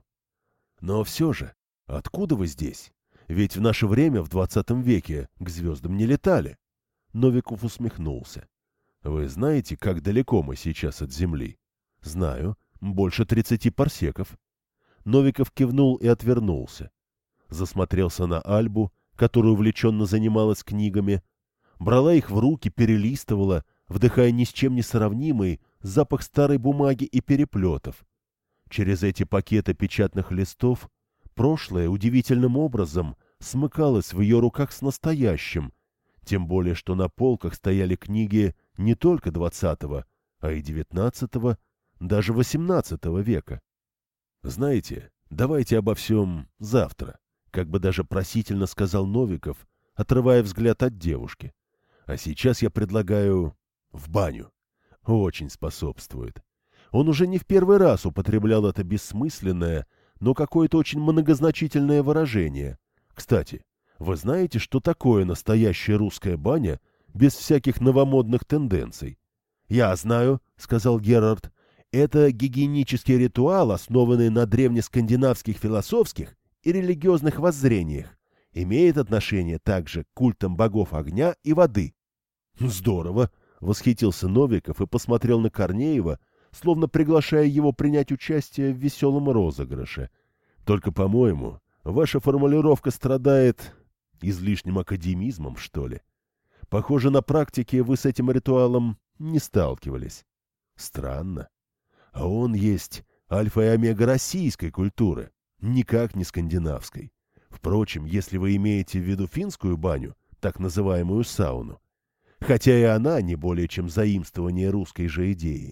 Но все же, откуда вы здесь? Ведь в наше время, в двадцатом веке, к звездам не летали. Новиков усмехнулся. Вы знаете, как далеко мы сейчас от Земли? Знаю. Больше тридцати парсеков. Новиков кивнул и отвернулся. Засмотрелся на Альбу, которая увлеченно занималась книгами, брала их в руки, перелистывала, вдыхая ни с чем не сравнимый запах старой бумаги и переплетов. Через эти пакеты печатных листов прошлое удивительным образом смыкалось в ее руках с настоящим, тем более что на полках стояли книги не только двадцатого, а и девятнадцатого, даже восемнадцатого века. Знаете, давайте обо всем завтра. Как бы даже просительно сказал Новиков, отрывая взгляд от девушки. А сейчас я предлагаю в баню. Очень способствует. Он уже не в первый раз употреблял это бессмысленное, но какое-то очень многозначительное выражение. Кстати, вы знаете, что такое настоящая русская баня без всяких новомодных тенденций? — Я знаю, — сказал Герард. — Это гигиенический ритуал, основанный на древнескандинавских философских и религиозных воззрениях, имеет отношение также к культам богов огня и воды. — Здорово! — восхитился Новиков и посмотрел на Корнеева, словно приглашая его принять участие в веселом розыгрыше. — Только, по-моему, ваша формулировка страдает излишним академизмом, что ли. Похоже, на практике вы с этим ритуалом не сталкивались. Странно. А он есть альфа и омега российской культуры. Никак не скандинавской. Впрочем, если вы имеете в виду финскую баню, так называемую сауну, хотя и она не более чем заимствование русской же идеи.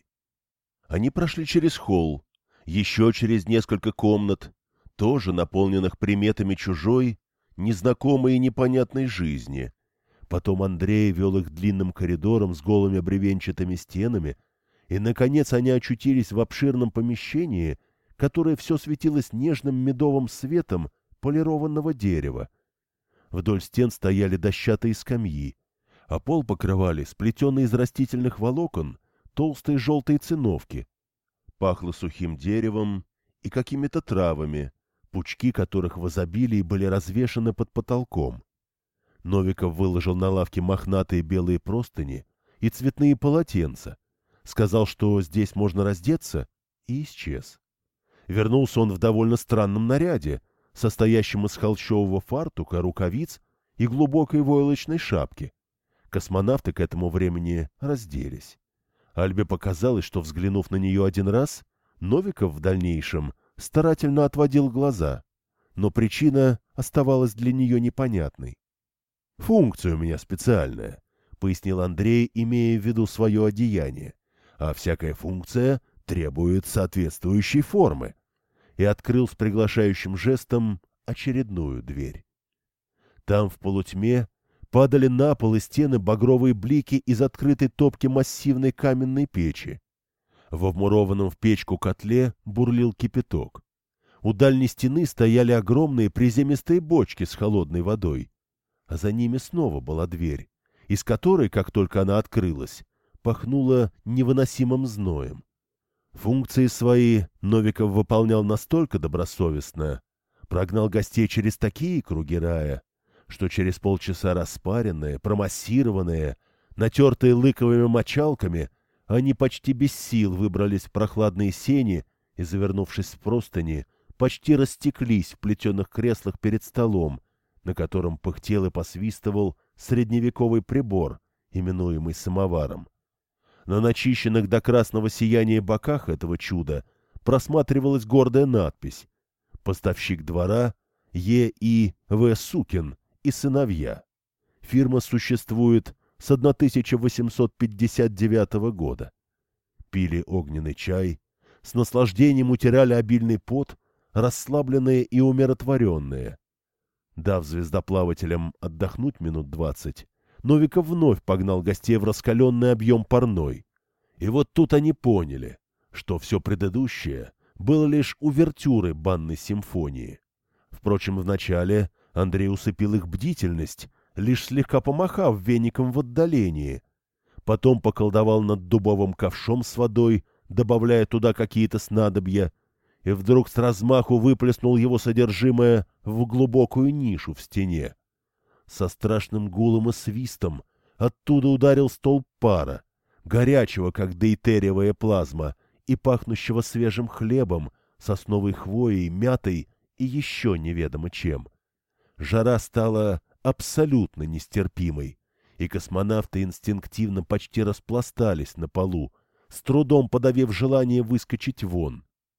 Они прошли через холл, еще через несколько комнат, тоже наполненных приметами чужой, незнакомой и непонятной жизни. Потом Андрей вел их длинным коридором с голыми бревенчатыми стенами, и, наконец, они очутились в обширном помещении, которое все светилось нежным медовым светом полированного дерева. Вдоль стен стояли дощатые скамьи, а пол покрывали сплетенные из растительных волокон толстые желтые циновки. Пахло сухим деревом и какими-то травами, пучки которых в изобилии были развешаны под потолком. Новиков выложил на лавке мохнатые белые простыни и цветные полотенца, сказал, что здесь можно раздеться, и исчез. Вернулся он в довольно странном наряде, состоящем из холщового фартука, рукавиц и глубокой войлочной шапки. Космонавты к этому времени разделись. Альбе показалось, что, взглянув на нее один раз, Новиков в дальнейшем старательно отводил глаза, но причина оставалась для нее непонятной. «Функция у меня специальная», — пояснил Андрей, имея в виду свое одеяние, «а всякая функция требует соответствующей формы», и открыл с приглашающим жестом очередную дверь. Там в полутьме падали на пол и стены багровые блики из открытой топки массивной каменной печи. В вмурованном в печку котле бурлил кипяток. У дальней стены стояли огромные приземистые бочки с холодной водой, а за ними снова была дверь, из которой, как только она открылась, пахнуло невыносимым зноем. Функции свои Новиков выполнял настолько добросовестно, прогнал гостей через такие круги рая, что через полчаса распаренные, промассированные, Натертые лыковыми мочалками, они почти без сил выбрались в прохладные сени и, завернувшись в простыни, почти растеклись в плетеных креслах перед столом, на котором пыхтел и посвистывал средневековый прибор, именуемый самоваром. На начищенных до красного сияния боках этого чуда просматривалась гордая надпись: «Поставщик двора Е. И. В. Сукин и сыновья. Фирма существует с тысяча восемьсот пятьдесят девятого года». Пили огненный чай, с наслаждением утирали обильный пот, расслабленные и умиротворенные. Дав звездоплавателям отдохнуть минут двадцать, Новиков вновь погнал гостей в раскаленный объем парной. И вот тут они поняли, что все предыдущее было лишь увертюрой банной симфонии. Впрочем, вначале Андрей усыпил их бдительность, лишь слегка помахав веником в отдалении. Потом поколдовал над дубовым ковшом с водой, добавляя туда какие-то снадобья, и вдруг с размаху выплеснул его содержимое в глубокую нишу в стене. Со страшным гулом и свистом оттуда ударил столб пара, горячего, как дейтериевая плазма, и пахнущего свежим хлебом, сосновой хвоей, мятой и еще неведомо чем. Жара стала абсолютно нестерпимой, и космонавты инстинктивно почти распластались на полу, с трудом подавив желание выскочить вон.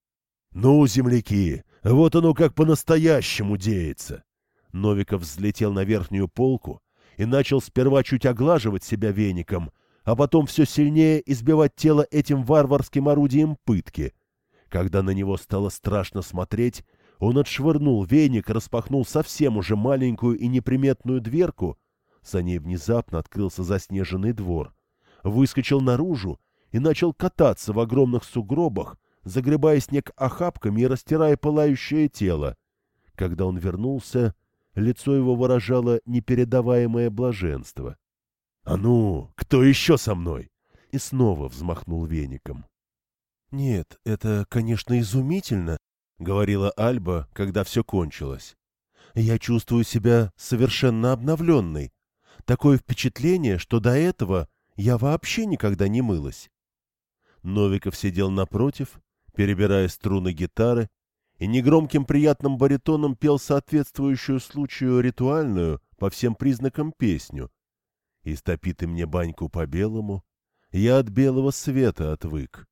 «Ну, земляки, вот оно как по-настоящему деется!» Новиков взлетел на верхнюю полку и начал сперва чуть оглаживать себя веником, а потом все сильнее избивать тело этим варварским орудием пытки. Когда на него стало страшно смотреть, он отшвырнул веник, распахнул совсем уже маленькую и неприметную дверку. За ней внезапно открылся заснеженный двор. Выскочил наружу и начал кататься в огромных сугробах, загребая снег охапками и растирая пылающее тело. Когда он вернулся, лицо его выражало непередаваемое блаженство. «А ну, кто еще со мной?» И снова взмахнул веником. «Нет, это, конечно, изумительно», — говорила Альба, когда все кончилось. «Я чувствую себя совершенно обновленной. Такое впечатление, что до этого я вообще никогда не мылась». Новиков сидел напротив, перебирая струны гитары, и негромким приятным баритоном пел соответствующую случаю ритуальную по всем признакам песню. «Истопи ты мне баньку по-белому, я от белого света отвык».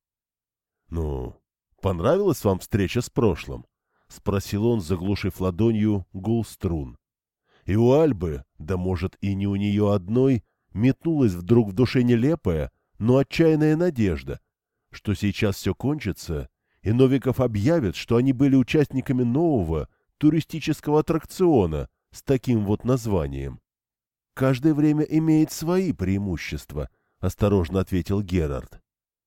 «Ну, понравилась вам встреча с прошлым?» — спросил он, заглушив ладонью гул струн. И у Альбы, да может и не у нее одной, метнулась вдруг в душе нелепая, но отчаянная надежда, что сейчас все кончится, и Новиков объявит, что они были участниками нового туристического аттракциона с таким вот названием. «Каждое время имеет свои преимущества», — осторожно ответил Герард.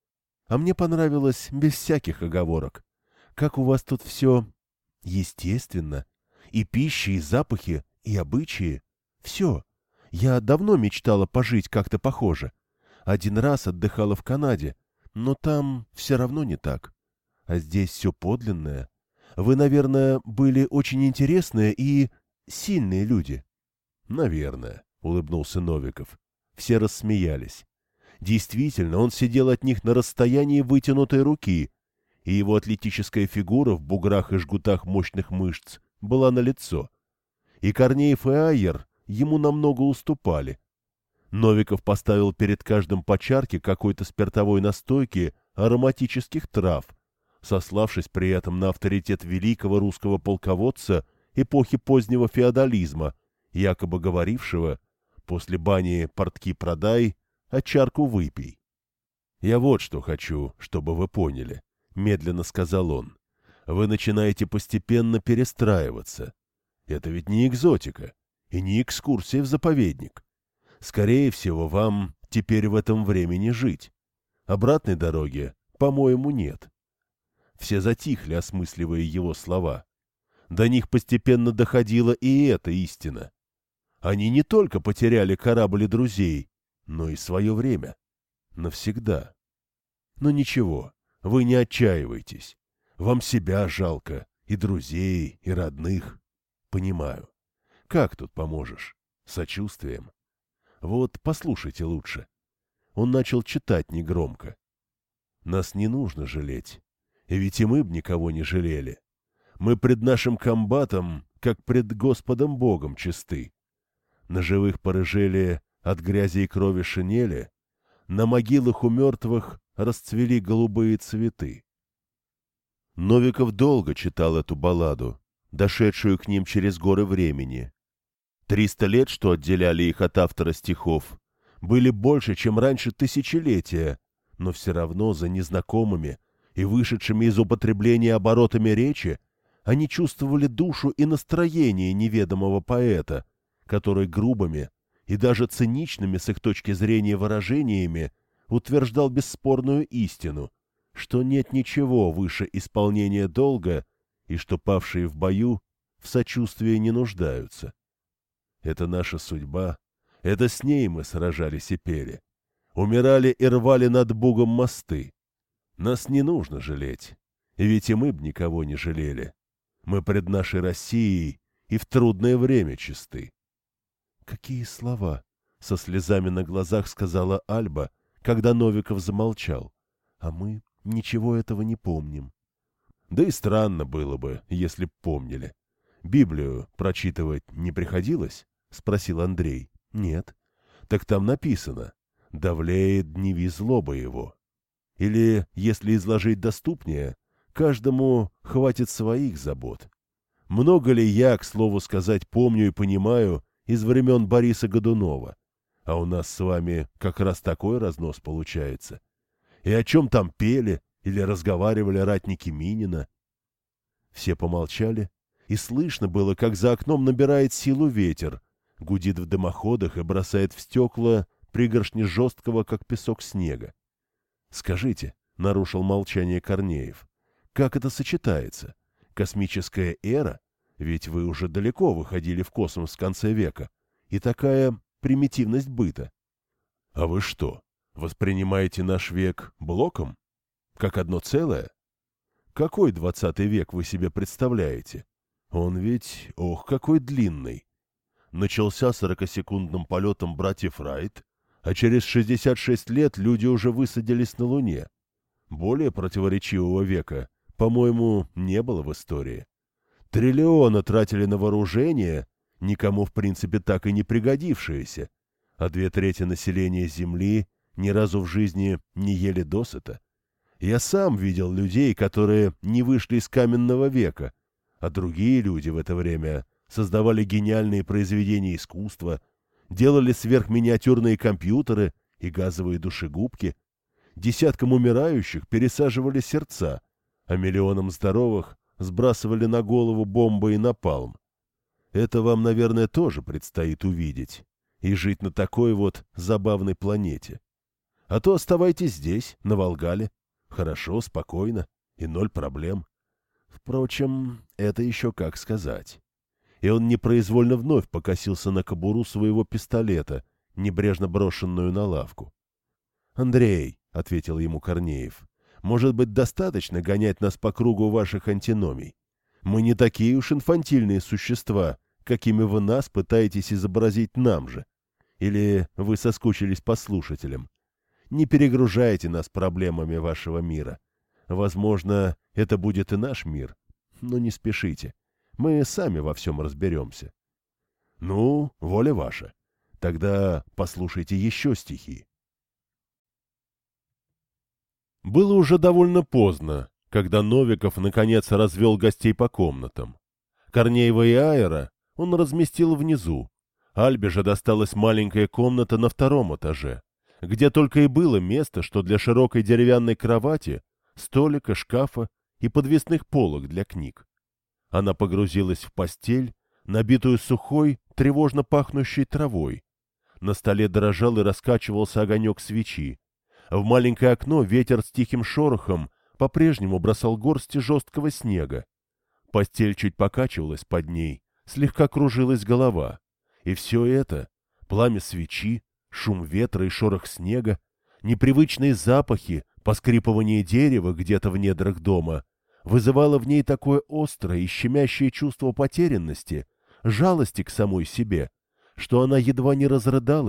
«А мне понравилось без всяких оговорок. Как у вас тут все естественно. И пища, и запахи, и обычаи. Все. Я давно мечтала пожить как-то похоже. Один раз отдыхала в Канаде, но там все равно не так. А здесь все подлинное. Вы, наверное, были очень интересные и сильные люди». «Наверное», — улыбнулся Новиков. Все рассмеялись. Действительно, он сидел от них на расстоянии вытянутой руки, и его атлетическая фигура в буграх и жгутах мощных мышц была налицо. И Корнеев и Айер ему намного уступали. Новиков поставил перед каждым по чарке какой-то спиртовой настойки ароматических трав, сославшись при этом на авторитет великого русского полководца эпохи позднего феодализма, якобы говорившего: «После бани портки продай, а чарку выпей». «Я вот что хочу, чтобы вы поняли», — медленно сказал он. «Вы начинаете постепенно перестраиваться. Это ведь не экзотика и не экскурсия в заповедник. Скорее всего, вам теперь в этом времени жить. Обратной дороги, по-моему, нет». Все затихли, осмысливая его слова. До них постепенно доходила и эта истина. Они не только потеряли корабль и друзей, но и свое время. Навсегда. Но ничего, вы не отчаивайтесь. Вам себя жалко, и друзей, и родных. Понимаю. Как тут поможешь? Сочувствием. Вот послушайте лучше. Он начал читать негромко. Нас не нужно жалеть, и ведь и мы б никого не жалели. Мы пред нашим комбатом, как пред Господом Богом чисты. На живых порыжели от грязи и крови шинели, на могилах у мертвых расцвели голубые цветы. Новиков долго читал эту балладу, дошедшую к ним через горы времени. Триста лет, что отделяли их от автора стихов, были больше, чем раньше тысячелетия, но все равно за незнакомыми и вышедшими из употребления оборотами речи они чувствовали душу и настроение неведомого поэта, который грубыми и даже циничными с их точки зрения выражениями утверждал бесспорную истину, что нет ничего выше исполнения долга и что павшие в бою в сочувствии не нуждаются. Это наша судьба, это с ней мы сражались и пели, умирали и рвали над Бугом мосты. Нас не нужно жалеть, и ведь и мы б никого не жалели. Мы пред нашей Россией и в трудное время чисты. «Какие слова!» — со слезами на глазах сказала Альба, когда Новиков замолчал. «А мы ничего этого не помним». «Да и странно было бы, если б помнили. Библию прочитывать не приходилось?» — спросил Андрей. «Нет». «Так там написано: давлеет дневи злоба его». Или, если изложить доступнее, каждому хватит своих забот. Много ли я, к слову сказать, помню и понимаю из времен Бориса Годунова? А у нас с вами как раз такой разнос получается. И о чем там пели или разговаривали ратники Минина? Все помолчали, и слышно было, как за окном набирает силу ветер, гудит в дымоходах и бросает в стекла пригоршни жесткого, как песок, снега. «Скажите», — нарушил молчание Корнеев, — «как это сочетается? Космическая эра? Ведь вы уже далеко выходили в космос в конце века. И такая примитивность быта. А вы что, воспринимаете наш век блоком? Как одно целое? Какой двадцатый век вы себе представляете? Он ведь, ох, какой длинный. Начался сорокасекундным полетом братьев Райт, а через шестьдесят шесть лет люди уже высадились на Луне. Более противоречивого века, по-моему, не было в истории. Триллионы тратили на вооружение, никому в принципе так и не пригодившиеся, а две трети населения Земли ни разу в жизни не ели досыта. Я сам видел людей, которые не вышли из каменного века, а другие люди в это время создавали гениальные произведения искусства, делали сверхминиатюрные компьютеры и газовые душегубки. Десяткам умирающих пересаживали сердца, а миллионам здоровых сбрасывали на голову бомбы и напалм. Это вам, наверное, тоже предстоит увидеть и жить на такой вот забавной планете. А то оставайтесь здесь, на Волгале. Хорошо, спокойно и ноль проблем. Впрочем, это еще как сказать. И он непроизвольно вновь покосился на кобуру своего пистолета, небрежно брошенную на лавку. «Андрей», — ответил ему Корнеев, — «может быть, достаточно гонять нас по кругу ваших антиномий? Мы не такие уж инфантильные существа, какими вы нас пытаетесь изобразить нам же. Или вы соскучились по слушателям? Не перегружайте нас проблемами вашего мира. Возможно, это будет и наш мир, но не спешите. Мы сами во всем разберемся». «Ну, воля ваша. Тогда послушайте еще стихи». Было уже довольно поздно, когда Новиков наконец развел гостей по комнатам. Корнеева и Аэра он разместил внизу. Альбе же досталась маленькая комната на втором этаже, где только и было место, что для широкой деревянной кровати, столика, шкафа и подвесных полок для книг. Она погрузилась в постель, набитую сухой, тревожно пахнущей травой. На столе дрожал и раскачивался огонек свечи. В маленькое окно ветер с тихим шорохом по-прежнему бросал горсти жесткого снега. Постель чуть покачивалась под ней, слегка кружилась голова. И все это — пламя свечи, шум ветра и шорох снега, непривычные запахи, поскрипывание дерева где-то в недрах дома — вызывало в ней такое острое и щемящее чувство потерянности, жалости к самой себе, что она едва не разрыдалась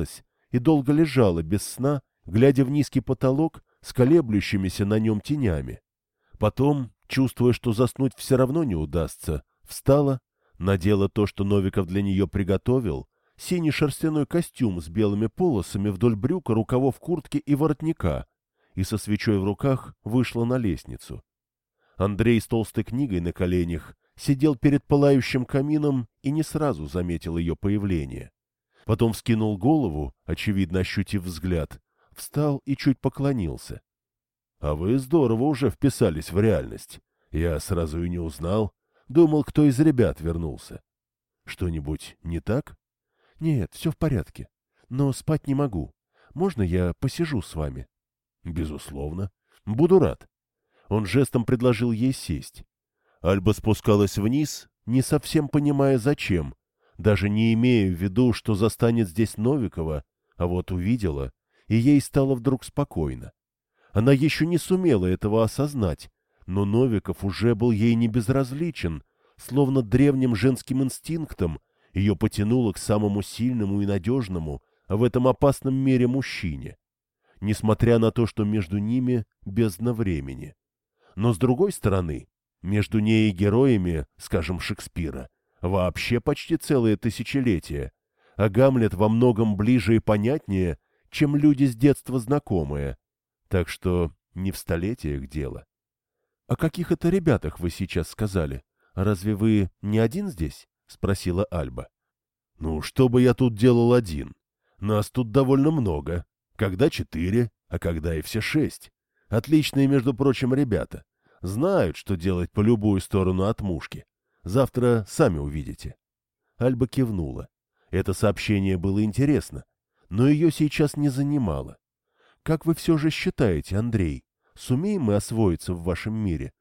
и долго лежала без сна, глядя в низкий потолок с колеблющимися на нем тенями. Потом, чувствуя, что заснуть все равно не удастся, встала, надела то, что Новиков для нее приготовил, синий шерстяной костюм с белыми полосами вдоль брюка, рукавов куртки и воротника, и со свечой в руках вышла на лестницу. Андрей с толстой книгой на коленях сидел перед пылающим камином и не сразу заметил ее появление. Потом вскинул голову, очевидно ощутив взгляд, встал и чуть поклонился. — А вы здорово уже вписались в реальность. Я сразу и не узнал. Думал, кто из ребят вернулся. Что-нибудь не так? — Нет, все в порядке. Но спать не могу. Можно я посижу с вами? — Безусловно. Буду рад. Он жестом предложил ей сесть. Альба спускалась вниз, не совсем понимая зачем, даже не имея в виду, что застанет здесь Новикова, а вот увидела, и ей стало вдруг спокойно. Она еще не сумела этого осознать, но Новиков уже был ей не безразличен, словно древним женским инстинктом ее потянуло к самому сильному и надежному в этом опасном мире мужчине, несмотря на то, что между ними бездна времени. Но, с другой стороны, между ней и героями, скажем, Шекспира, вообще почти целое тысячелетие, а Гамлет во многом ближе и понятнее, чем люди с детства знакомые. Так что не в столетиях дело. — О каких это ребятах вы сейчас сказали? Разве вы не один здесь? — спросила Альба. — Ну, что бы я тут делал один? Нас тут довольно много. Когда четыре, а когда и все шесть. Отличные, между прочим, ребята. Знают, что делать по любую сторону от мушки. Завтра сами увидите. Альба кивнула. Это сообщение было интересно, но ее сейчас не занимало. Как вы все же считаете, Андрей, сумеем мы освоиться в вашем мире?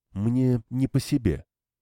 Мне не по себе.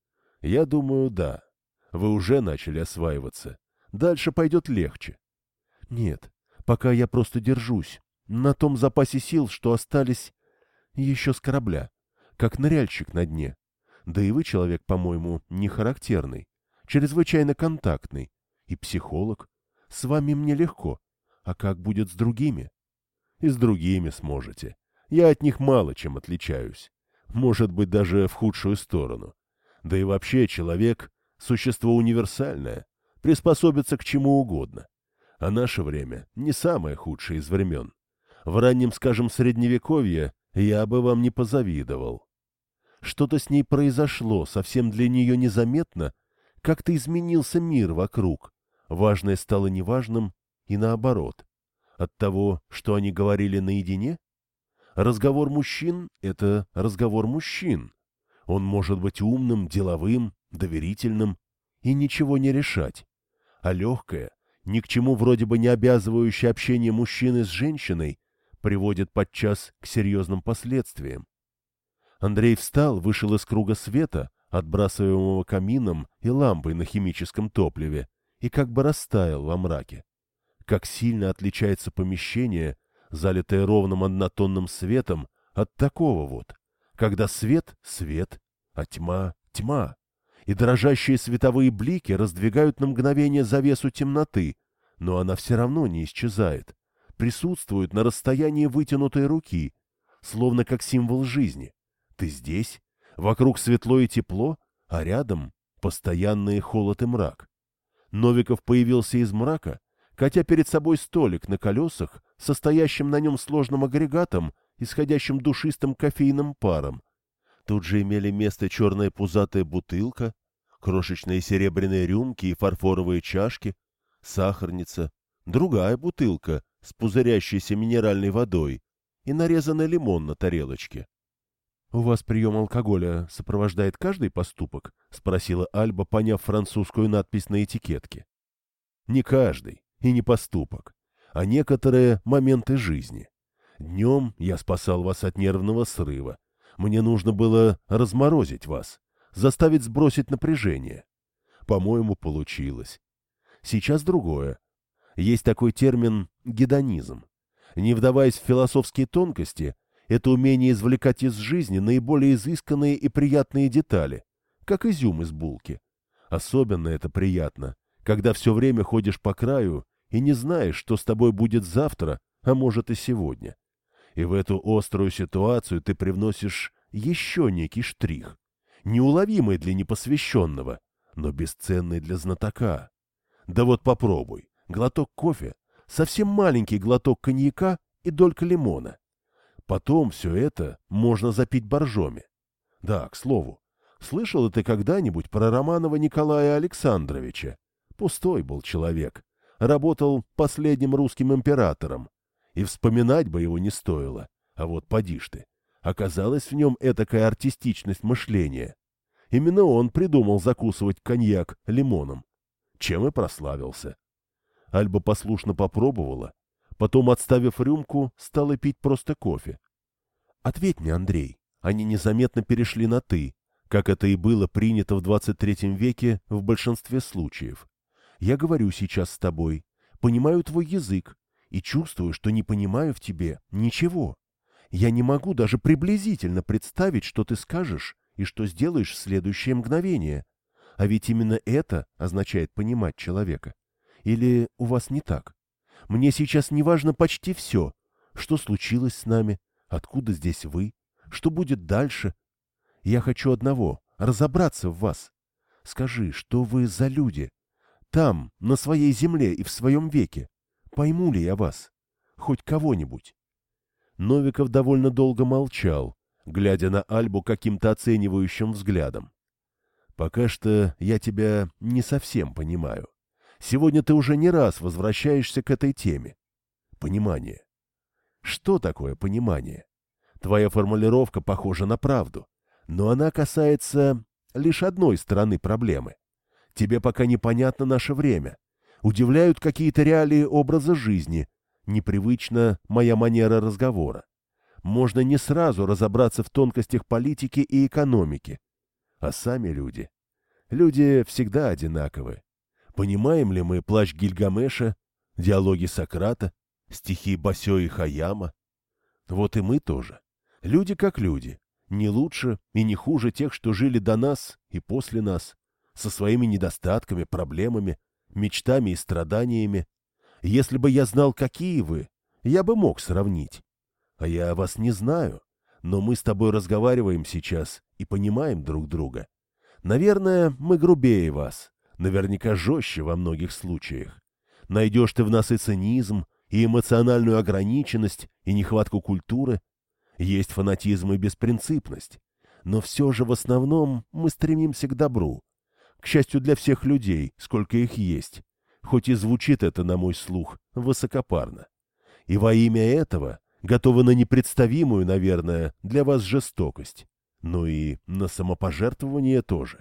Я думаю, да. Вы уже начали осваиваться. Дальше пойдет легче. Нет, пока я просто держусь. На том запасе сил, что остались еще с корабля. Как ныряльщик на дне. Да и вы человек, по-моему, не характерный. Чрезвычайно контактный. И психолог. С вами мне легко. А как будет с другими? И с другими сможете. Я от них мало чем отличаюсь. Может быть, даже в худшую сторону. Да и вообще человек — существо универсальное, приспособится к чему угодно. А наше время не самое худшее из времен. В раннем, скажем, средневековье я бы вам не позавидовал. Что-то с ней произошло, совсем для нее незаметно, как-то изменился мир вокруг. Важное стало неважным и наоборот. От того, что они говорили наедине? Разговор мужчин — это разговор мужчин. Он может быть умным, деловым, доверительным и ничего не решать. А легкое, ни к чему вроде бы не обязывающее общение мужчины с женщиной приводит подчас к серьезным последствиям. Андрей встал, вышел из круга света, отбрасываемого камином и лампой на химическом топливе, и как бы растаял во мраке. Как сильно отличается помещение, залитое ровным однотонным светом, от такого вот, когда свет — свет, а тьма — тьма, и дрожащие световые блики раздвигают на мгновение завесу темноты, но она все равно не исчезает, присутствует на расстоянии вытянутой руки, словно как символ жизни. Ты здесь, вокруг светло и тепло, а рядом постоянный холод и мрак. Новиков появился из мрака, катя перед собой столик на колесах, состоящим на нем сложным агрегатом, исходящим душистым кофейным паром. Тут же имели место черная пузатая бутылка, крошечные серебряные рюмки и фарфоровые чашки, сахарница, другая бутылка с пузырящейся минеральной водой и нарезанный лимон на тарелочке. — У вас прием алкоголя сопровождает каждый поступок? — спросила Альба, поняв французскую надпись на этикетке. — Не каждый и не поступок, а некоторые моменты жизни. Днем я спасал вас от нервного срыва. Мне нужно было разморозить вас, заставить сбросить напряжение. По-моему, получилось. Сейчас другое. Есть такой термин «гедонизм». Не вдаваясь в философские тонкости, это умение извлекать из жизни наиболее изысканные и приятные детали, как изюм из булки. Особенно это приятно, когда все время ходишь по краю и не знаешь, что с тобой будет завтра, а может и сегодня. И в эту острую ситуацию ты привносишь еще некий штрих, неуловимый для непосвященного, но бесценный для знатока. Да вот попробуй, глоток кофе, совсем маленький глоток коньяка и долька лимона. Потом все это можно запить боржоми. Да, к слову, слышал ли ты когда-нибудь про Романова Николая Александровича? Пустой был человек, работал последним русским императором, и вспоминать бы его не стоило. А вот поди ж ты, оказалась в нем этакая артистичность мышления. Именно он придумал закусывать коньяк лимоном, чем и прославился. Альба послушно попробовала, потом, отставив рюмку, стала пить просто кофе. «Ответь мне, Андрей, они незаметно перешли на «ты», как это и было принято в двадцать третьем веке в большинстве случаев. Я говорю сейчас с тобой, понимаю твой язык и чувствую, что не понимаю в тебе ничего. Я не могу даже приблизительно представить, что ты скажешь и что сделаешь в следующее мгновение. А ведь именно это означает понимать человека. Или у вас не так? Мне сейчас не важно почти все. Что случилось с нами? Откуда здесь вы? Что будет дальше? Я хочу одного — разобраться в вас. Скажи, что вы за люди? Там, на своей земле и в своем веке. Пойму ли я вас? Хоть кого-нибудь?» Новиков довольно долго молчал, глядя на Альбу каким-то оценивающим взглядом. «Пока что я тебя не совсем понимаю. Сегодня ты уже не раз возвращаешься к этой теме. Понимание. Что такое понимание? Твоя формулировка похожа на правду, но она касается лишь одной стороны проблемы. Тебе пока непонятно наше время. Удивляют какие-то реалии образа жизни. Непривычна моя манера разговора. Можно не сразу разобраться в тонкостях политики и экономики. А сами люди. Люди всегда одинаковы. Понимаем ли мы плач Гильгамеша, диалоги Сократа, стихи Басё и Хаяма? Вот и мы тоже. Люди как люди. Не лучше и не хуже тех, что жили до нас и после нас, со своими недостатками, проблемами, мечтами и страданиями. Если бы я знал, какие вы, я бы мог сравнить. А я вас не знаю, но мы с тобой разговариваем сейчас и понимаем друг друга. Наверное, мы грубее вас, наверняка жестче во многих случаях. Найдешь ты в нас и цинизм, и эмоциональную ограниченность, и нехватку культуры. Есть фанатизм и беспринципность. Но все же в основном мы стремимся к добру. К счастью для всех людей, сколько их есть. Хоть и звучит это, на мой слух, высокопарно. И во имя этого готовы на непредставимую, наверное, для вас жестокость. Ну и на самопожертвование тоже.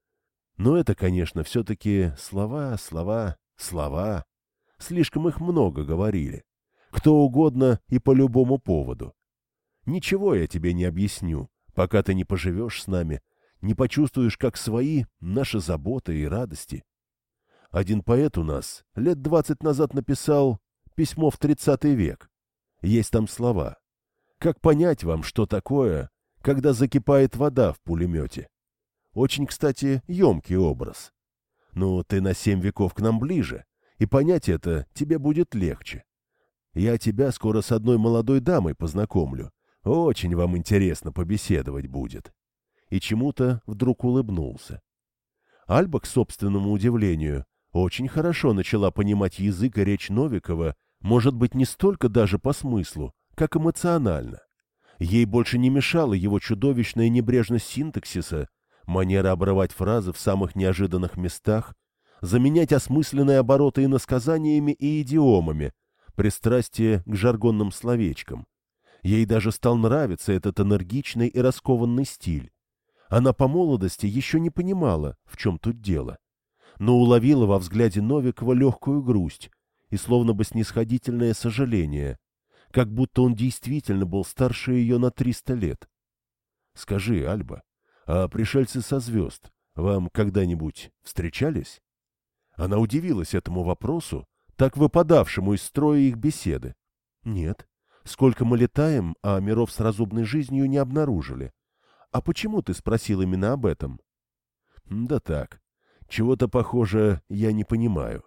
Но это, конечно, все-таки слова, слова, слова. Слишком их много говорили. Кто угодно и по любому поводу. Ничего я тебе не объясню, пока ты не поживешь с нами, не почувствуешь, как свои наши заботы и радости. Один поэт у нас лет двадцать назад написал письмо в тридцатый век. Есть там слова. Как понять вам, что такое, когда закипает вода в пулемете? Очень, кстати, емкий образ. Ну, ты на семь веков к нам ближе, и понять это тебе будет легче. Я тебя скоро с одной молодой дамой познакомлю. Очень вам интересно побеседовать будет». И чему-то вдруг улыбнулся. Альба, к собственному удивлению, очень хорошо начала понимать язык и речь Новикова, может быть, не столько даже по смыслу, как эмоционально. Ей больше не мешала его чудовищная небрежность синтаксиса, манера обрывать фразы в самых неожиданных местах, заменять осмысленные обороты иносказаниями и идиомами, пристрастие к жаргонным словечкам. Ей даже стал нравиться этот энергичный и раскованный стиль. Она по молодости еще не понимала, в чем тут дело, но уловила во взгляде Новикова легкую грусть и словно бы снисходительное сожаление, как будто он действительно был старше ее на триста лет. «Скажи, Альба, а пришельцы со звезд вам когда-нибудь встречались?» Она удивилась этому вопросу, так выпадавшему из строя их беседы. «Нет. Сколько мы летаем, а миров с разумной жизнью не обнаружили. А почему ты спросил именно об этом?» «Да так. Чего-то, похоже, я не понимаю.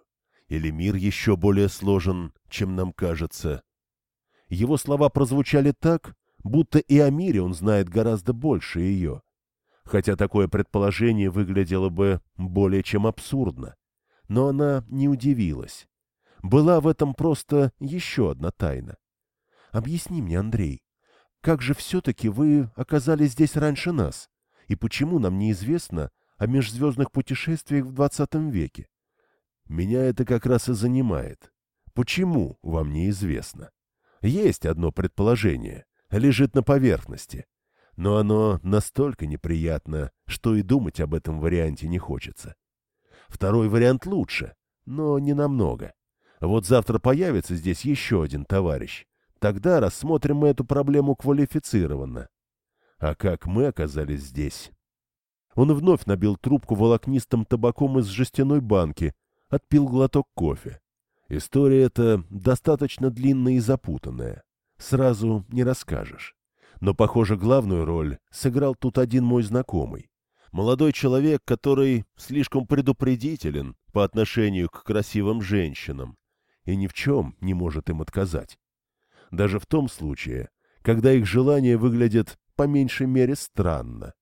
Или мир еще более сложен, чем нам кажется? Его слова прозвучали так, будто и о мире он знает гораздо больше ее. Хотя такое предположение выглядело бы более чем абсурдно. Но она не удивилась. Была в этом просто еще одна тайна. «Объясни мне, Андрей, как же все-таки вы оказались здесь раньше нас? И почему нам неизвестно о межзвездных путешествиях в двадцатом веке? Меня это как раз и занимает. Почему вам неизвестно? Есть одно предположение, лежит на поверхности. Но оно настолько неприятно, что и думать об этом варианте не хочется. Второй вариант лучше, но не намного. Вот завтра появится здесь еще один товарищ. Тогда рассмотрим мы эту проблему квалифицированно. А как мы оказались здесь?» Он вновь набил трубку волокнистым табаком из жестяной банки, отпил глоток кофе. История эта достаточно длинная и запутанная. Сразу не расскажешь. Но, похоже, главную роль сыграл тут один мой знакомый. Молодой человек, который слишком предупредителен по отношению к красивым женщинам и ни в чем не может им отказать. Даже в том случае, когда их желания выглядят по меньшей мере странно.